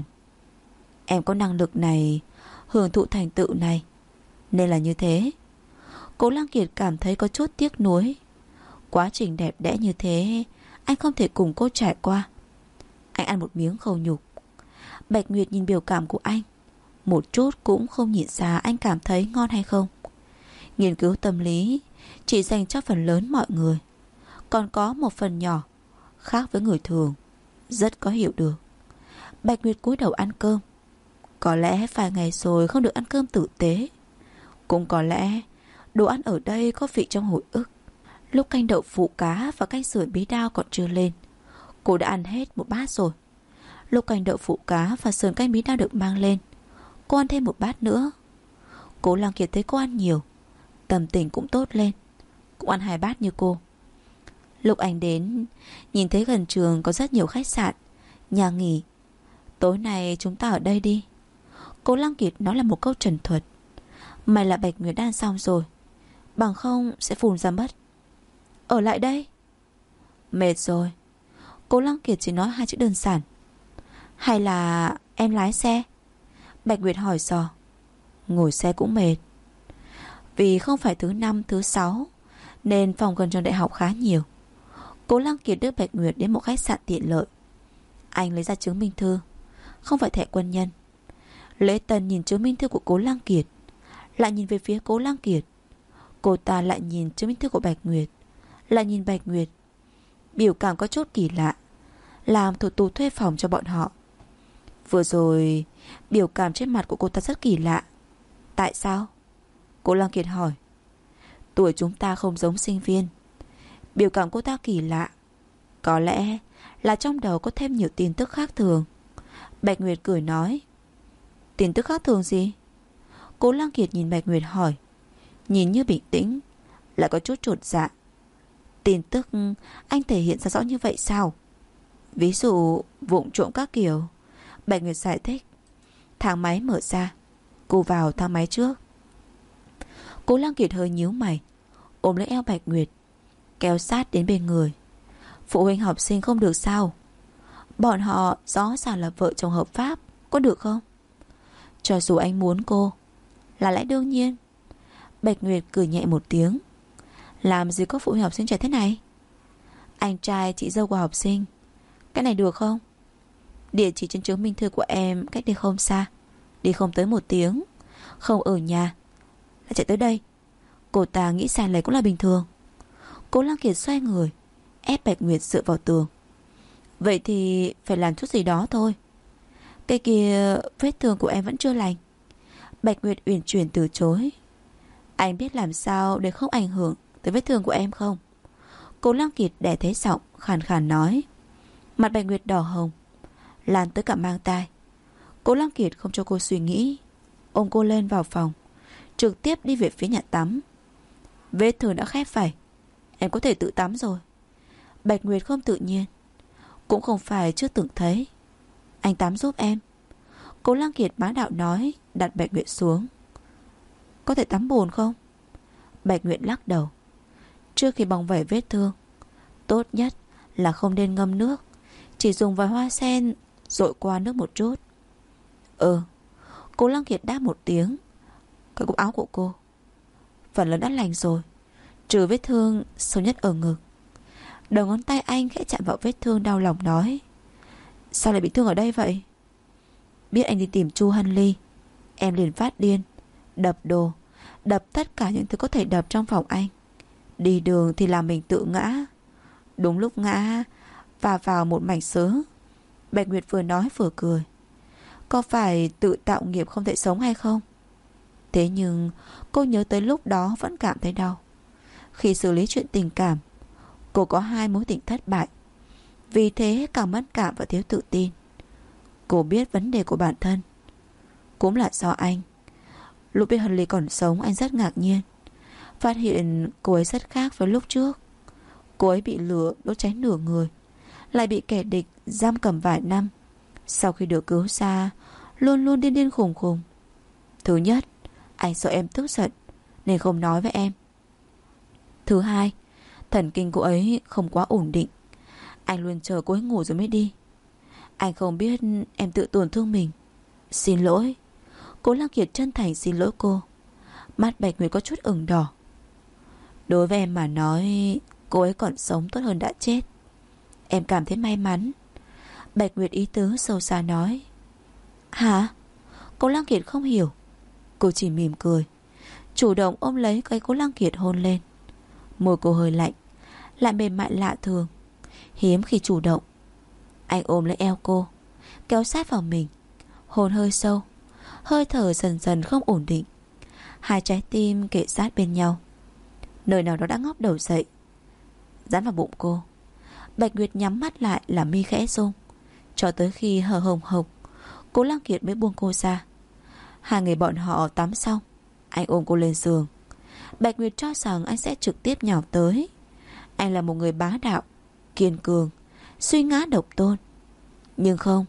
B: Em có năng lực này, hưởng thụ thành tựu này, nên là như thế. Cố Lăng Kiệt cảm thấy có chút tiếc nuối. Quá trình đẹp đẽ như thế, anh không thể cùng cô trải qua. Anh ăn một miếng khâu nhục. Bạch Nguyệt nhìn biểu cảm của anh, một chút cũng không nhìn ra anh cảm thấy ngon hay không. Nghiên cứu tâm lý chỉ dành cho phần lớn mọi người, còn có một phần nhỏ khác với người thường, rất có hiểu được. Bạch Nguyệt cúi đầu ăn cơm. Có lẽ vài ngày rồi không được ăn cơm tử tế, cũng có lẽ đồ ăn ở đây có vị trong hồi ức. Lúc canh đậu phụ cá và canh sườn bí đao còn chưa lên, cô đã ăn hết một bát rồi. Lúc canh đậu phụ cá và sườn canh bí đao được mang lên, cô ăn thêm một bát nữa. Cố Lăng Kiệt thấy cô ăn nhiều, tâm tình cũng tốt lên, cũng ăn 2 bát như cô. Lúc anh đến, nhìn thấy gần trường có rất nhiều khách sạn, nhà nghỉ. Tối nay chúng ta ở đây đi. Cố Lăng Kiệt nói là một câu trần thuật. May là Bạch Nguyệt ăn xong rồi, bằng không sẽ phun ra mất. Ở lại đây. Mệt rồi. Cố Lăng Kiệt chỉ nói 2 chữ đơn giản. Hay là em lái xe? Bạch Nguyệt hỏi dò. Ngồi xe cũng mệt. Vì không phải thứ 5, thứ 6 nên phòng gần trường đại học khá nhiều. Cố Lăng Kiệt đưa Bạch Nguyệt đến một khách sạn tiện lợi. Anh lấy ra chứng minh thư, không phải thẻ quân nhân. Lễ Tân nhìn chứng minh thư của Cố Lăng Kiệt, lại nhìn về phía Cố Lăng Kiệt. Cô ta lại nhìn chứng minh thư của Bạch Nguyệt, lại nhìn Bạch Nguyệt. Biểu cảm có chút kỳ lạ, làm thủ tục thuê phòng cho bọn họ. Vừa rồi biểu cảm trên mặt của cô ta rất kỳ lạ. Tại sao? Cố Lăng Kiệt hỏi. Tuổi chúng ta không giống sinh viên. Biểu cảm cô ta kỳ lạ. Có lẽ là trong đầu có thêm nhiều tin tức khác thường. Bạch Nguyệt cười nói. Tin tức khác thường gì? Cố Lăng Kiệt nhìn Bạch Nguyệt hỏi, nhìn như bình tĩnh, lại có chút chột dạ. Tin tức anh thể hiện ra rõ như vậy sao? Ví dụ vụng trộm các kiểu. Bạch Nguyệt giải thích. Thang máy mở ra, cô vào thang máy trước. Cố Lăng Kiệt hơi nhíu mày, ôm lấy eo Bạch Nguyệt, kéo sát đến bên người. Phụ huynh học sinh không được sao? Bọn họ rõ ràng là vợ chồng hợp pháp, có được không? Cho dù anh muốn cô, là lẽ đương nhiên. Bạch Nguyệt cười nhẹ một tiếng. Làm gì có phụ huynh học sinh trẻ thế này? Anh trai chị dâu của học sinh, cái này được không? Địa chỉ trên chứng minh thư của em cách đây không xa, đi không tới 1 tiếng. Không ở nhà lại chạy tới đây. Cô ta nghĩ sai lệch cũng là bình thường. Cố Lăng Kiệt xoay người, ép Bạch Nguyệt dựa vào tường. Vậy thì phải làm chút gì đó thôi. Cái kia vết thương của em vẫn chưa lành. Bạch Nguyệt uyển chuyển từ chối. Anh biết làm sao để không ảnh hưởng tới vết thương của em không? Cố Lăng Kiệt đè thế giọng khàn khàn nói. Mặt Bạch Nguyệt đỏ hồng, lan tới cả mang tai. Cố Lăng Kiệt không cho cô suy nghĩ, ôm cô lên vào phòng, trực tiếp đi về phía nhà tắm. Vết thương đã khép phải, em có thể tự tắm rồi. Bạch Nguyệt không tự nhiên. Cũng không phải chưa từng thấy. Anh tắm giúp em. Cố Lăng Kiệt bá đạo nói, đặt Bạch Nguyệt xuống. Có thể tắm bồn không? Bạch Nguyệt lắc đầu. Trước khi bong vẩy vết thương, Tốt nhất là không nên ngâm nước, chỉ dùng vài hoa sen dội qua nước một chút. Cố Lăng Kiệt đáp một tiếng. Cái cúc áo của cô phần lớn đã lành rồi, trừ vết thương sâu nhất ở ngực. Đầu ngón tay anh khẽ chạm vào vết thương, đau lòng nói: Sao lại bị thương ở đây vậy? Biết anh đi tìm Chu Hân Ly, em liền phát điên, đập đồ, đập tất cả những thứ có thể đập trong phòng anh. Đi đường thì làm mình tự ngã. Đúng lúc ngã và vào một mảnh sứ. Bạch Nguyệt vừa nói vừa cười. Có phải tự tạo nghiệp không thể sống hay không? Thế nhưng cô nhớ tới lúc đó vẫn cảm thấy đau. Khi xử lý chuyện tình cảm, cô có 2 mối tình thất bại, vì thế càng mất cảm và thiếu tự tin. Cô biết vấn đề của bản thân cũng là do anh. Lúc biết Hân Ly còn sống, anh rất ngạc nhiên, phát hiện cô ấy rất khác với lúc trước. Cô ấy bị lửa đốt cháy nửa người, lại bị kẻ địch giam cầm vài năm. Sau khi được cứu ra, luôn luôn điên điên khùng khùng. Thứ nhất, anh sợ em tức giận nên không nói với em. Thứ hai, thần kinh cô ấy không quá ổn định. Anh luôn chờ cô ấy ngủ rồi mới đi. Anh không biết em tự tổn thương mình. Xin lỗi. Cố Lăng Kiệt chân thành xin lỗi cô. Mắt Bạch Nguyệt có chút ửng đỏ. Đối với em mà nói, cô ấy còn sống tốt hơn đã chết. Em cảm thấy may mắn. Bạch Nguyệt ý tứ sâu xa nói. Hả? Cố Lăng Kiệt không hiểu. Cô chỉ mỉm cười, chủ động ôm lấy cái Cố Lăng Kiệt hôn lên. Môi cô hơi lạnh, lại mềm mại lạ thường, hiếm khi chủ động. Anh ôm lấy eo cô, kéo sát vào mình, hôn hơi sâu. Hơi thở dần dần không ổn định. Hai trái tim kề sát bên nhau. Nơi nào đó đã ngóc đầu dậy, dán vào bụng cô. Bạch Nguyệt nhắm mắt lại, làm mi khẽ rung, cho tới khi hở hồng hộc, Cố Lăng Kiệt mới buông cô ra. Hai người bọn họ tắm xong, anh ôm cô lên giường. Bạch Nguyệt cho rằng anh sẽ trực tiếp nhào tới. Anh là một người bá đạo, kiên cường, suy ngã độc tôn. Nhưng không,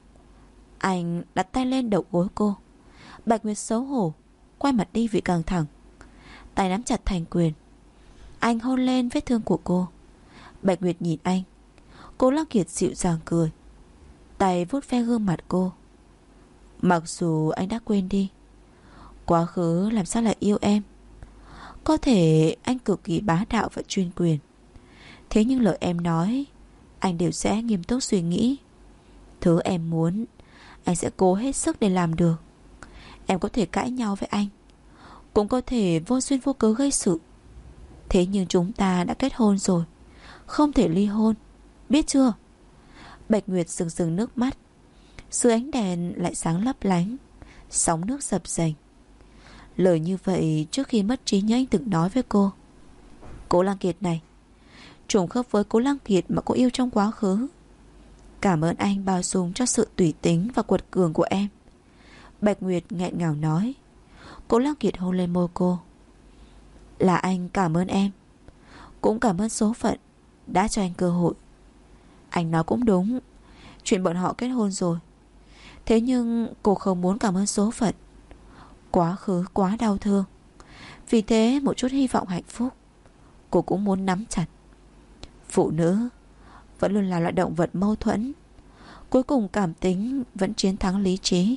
B: anh đặt tay lên đầu gối cô. Bạch Nguyệt xấu hổ, quay mặt đi vì căng thẳng, tay nắm chặt thành quyền. Anh hôn lên vết thương của cô. Bạch Nguyệt nhìn anh. Cố Lăng Kiệt dịu dàng cười, tay vuốt ve gương mặt cô. Mặc dù anh đã quên đi, quá khứ làm sao lại yêu em. Có thể anh cực kỳ bá đạo và chuyên quyền, thế nhưng lời em nói, anh đều sẽ nghiêm túc suy nghĩ. Thứ em muốn, anh sẽ cố hết sức để làm được. Em có thể cãi nhau với anh, cũng có thể vô duyên vô cớ gây sự. Thế nhưng chúng ta đã kết hôn rồi, không thể ly hôn, biết chưa? Bạch Nguyệt rưng rưng nước mắt. Dưới ánh đèn lại sáng lấp lánh, sóng nước dập dềnh. Lời như vậy trước khi mất trí nhớ anh từng nói với cô. Cố Lăng Kiệt này trùng khớp với Cố Lăng Kiệt mà cô yêu trong quá khứ. Cảm ơn anh bao dung cho sự tùy tính và quật cường của em. Bạch Nguyệt nghẹn ngào nói. Cố Lăng Kiệt hôn lên môi cô. Là anh cảm ơn em, cũng cảm ơn số phận đã cho anh cơ hội. Anh nói cũng đúng, chuyện bọn họ kết hôn rồi. Thế nhưng cô không muốn cảm ơn số phận. Quá khứ quá đau thương, vì thế một chút hy vọng hạnh phúc cô cũng muốn nắm chặt. Phụ nữ vẫn luôn là loại động vật mâu thuẫn, cuối cùng cảm tính vẫn chiến thắng lý trí.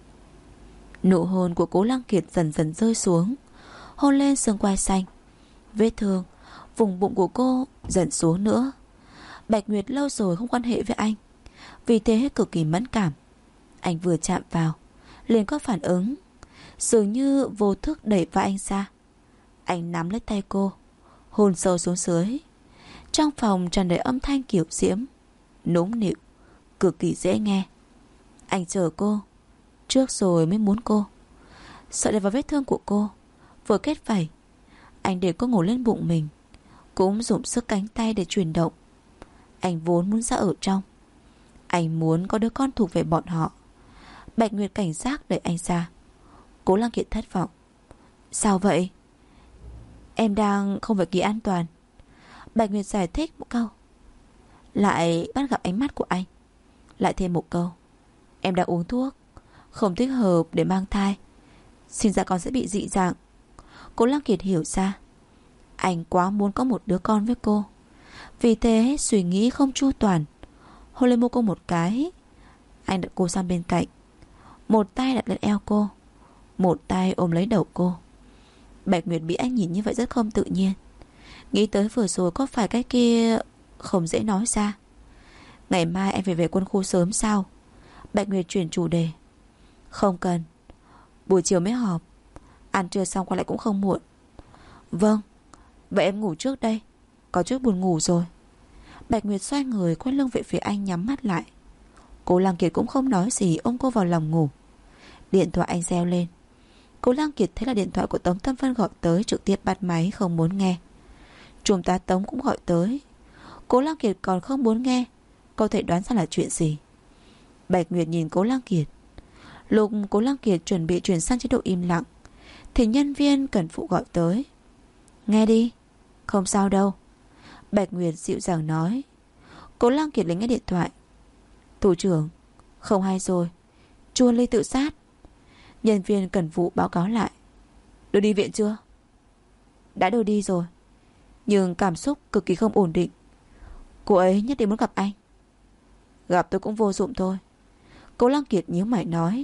B: Nụ hôn của Cố Lăng Kiệt dần dần rơi xuống, hôn lên xương quai xanh. Vết thương vùng bụng của cô dần xuống nữa. Bạch Nguyệt lâu rồi không quan hệ với anh, vì thế cực kỳ mẫn cảm. Anh vừa chạm vào liền có phản ứng, dường như vô thức đẩy vai anh ra. Anh nắm lấy tay cô, hôn sâu xuống dưới. Trong phòng tràn đầy âm thanh kiểu diễm, nũng nịu, cực kỳ dễ nghe. Anh chờ cô trước rồi mới muốn cô. Sợ đè vào vết thương của cô, vừa kết vảy, anh để cô ngồi lên bụng mình, cũng dùng sức cánh tay để chuyển động. Anh vốn muốn ra ở trong, anh muốn có đứa con thuộc về bọn họ. Bạch Nguyệt cảnh giác đẩy anh ra. Cố Lăng Kiệt thất vọng. Sao vậy? Em đang không phải kỳ an toàn. Bạch Nguyệt giải thích một câu, lại bắt gặp ánh mắt của anh. Lại thêm một câu, em đang uống thuốc, không thích hợp để mang thai, sinh ra con sẽ bị dị dạng. Cố Lăng Kiệt hiểu ra, anh quá muốn có một đứa con với cô, Vì thế suy nghĩ không chu toàn, hôn lên môi cô một cái. Anh đặt cô sang bên cạnh, một tay đặt lên eo cô, một tay ôm lấy đầu cô. Bạch Nguyệt bị anh nhìn như vậy rất không tự nhiên. Nghĩ tới vừa rồi có phải cái kia không dễ nói ra. Ngày mai anh phải về quân khu sớm sao? Bạch Nguyệt chuyển chủ đề. Không cần, buổi chiều mới họp. Ăn trưa xong qua lại cũng không muộn. Vâng, vậy em ngủ trước đây, có chút buồn ngủ rồi. Bạch Nguyệt xoay người quay lưng về phía anh, nhắm mắt lại. Cố Lăng Kiệt cũng không nói gì, ôm cô vào lòng ngủ. Điện thoại anh reo lên. Cố Lăng Kiệt thấy là điện thoại của Tống Tâm Vân gọi tới, trực tiếp bắt máy không muốn nghe. Trung tá Tống cũng gọi tới. Cố Lăng Kiệt còn không muốn nghe. Có thể đoán ra là chuyện gì. Bạch Nguyệt nhìn Cố Lăng Kiệt. Lúc Cố Lăng Kiệt chuẩn bị chuyển sang chế độ im lặng thì nhân viên cần phụ gọi tới. Nghe đi, không sao đâu, Bạch Nguyệt dịu dàng nói. Cố Lăng Kiệt lấy nghe điện thoại. Thủ trưởng, không hay rồi, Chu Ly tự sát. Nhân viên cần vụ báo cáo lại. Đưa đi viện chưa? Đã đưa đi rồi, nhưng cảm xúc cực kỳ không ổn định. Cô ấy nhất định muốn gặp anh. Gặp tôi cũng vô dụng thôi, Cố Lăng Kiệt nhíu mày nói.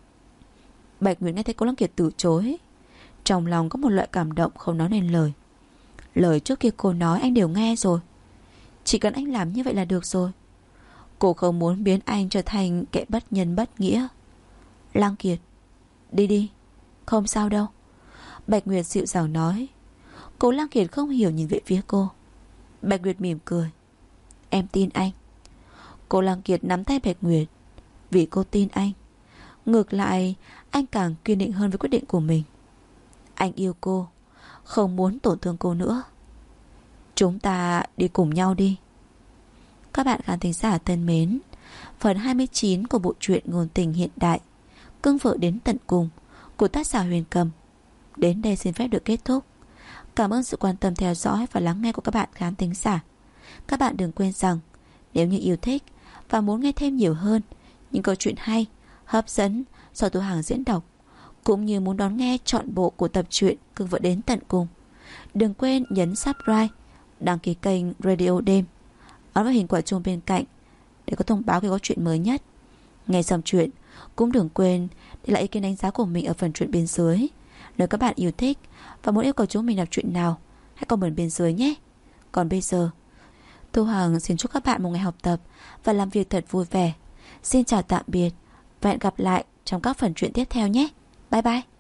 B: Bạch Nguyệt nghe thấy Cố Lăng Kiệt từ chối, trong lòng có một loại cảm động không nói nên lời. Lời trước kia cô nói anh đều nghe rồi. Chỉ cần anh làm như vậy là được rồi. Cô không muốn biến anh trở thành kẻ bất nhân bất nghĩa. Lăng Kiệt, đi đi, không sao đâu, Bạch Nguyệt dịu dàng nói. Cố Lăng Kiệt không hiểu nhìn về phía cô. Bạch Nguyệt mỉm cười. Em tin anh. Cố Lăng Kiệt nắm tay Bạch Nguyệt. Vì cô tin anh, ngược lại anh càng kiên định hơn với quyết định của mình. Anh yêu cô, không muốn tổn thương cô nữa. Chúng ta đi cùng nhau đi. Các bạn khán thính giả thân mến, phần 29 của bộ truyện ngôn tình hiện đại Cưng vợ đến tận cùng của tác giả Huyền Cầm đến đây xin phép được kết thúc. Cảm ơn sự quan tâm theo dõi và lắng nghe của các bạn khán thính giả. Các bạn đừng quên rằng nếu như yêu thích và muốn nghe thêm nhiều hơn những câu chuyện hay, hấp dẫn do Thu Hằng diễn đọc, cũng như muốn đón nghe trọn bộ của tập truyện Cưng vợ đến tận cùng, đừng quên nhấn subscribe, đăng ký kênh Radio Đêm, ấn vào hình quả chuông bên cạnh để có thông báo khi có chuyện mới nhất. Nghe xong chuyện cũng đừng quên để lại ý kiến đánh giá của mình ở phần truyện bên dưới. Nếu các bạn yêu thích và muốn yêu cầu chúng mình đọc truyện nào, hãy comment bên dưới nhé. Còn bây giờ, Thu Hằng xin chúc các bạn một ngày học tập và làm việc thật vui vẻ. Xin chào tạm biệt và hẹn gặp lại trong các phần truyện tiếp theo nhé. Bye bye.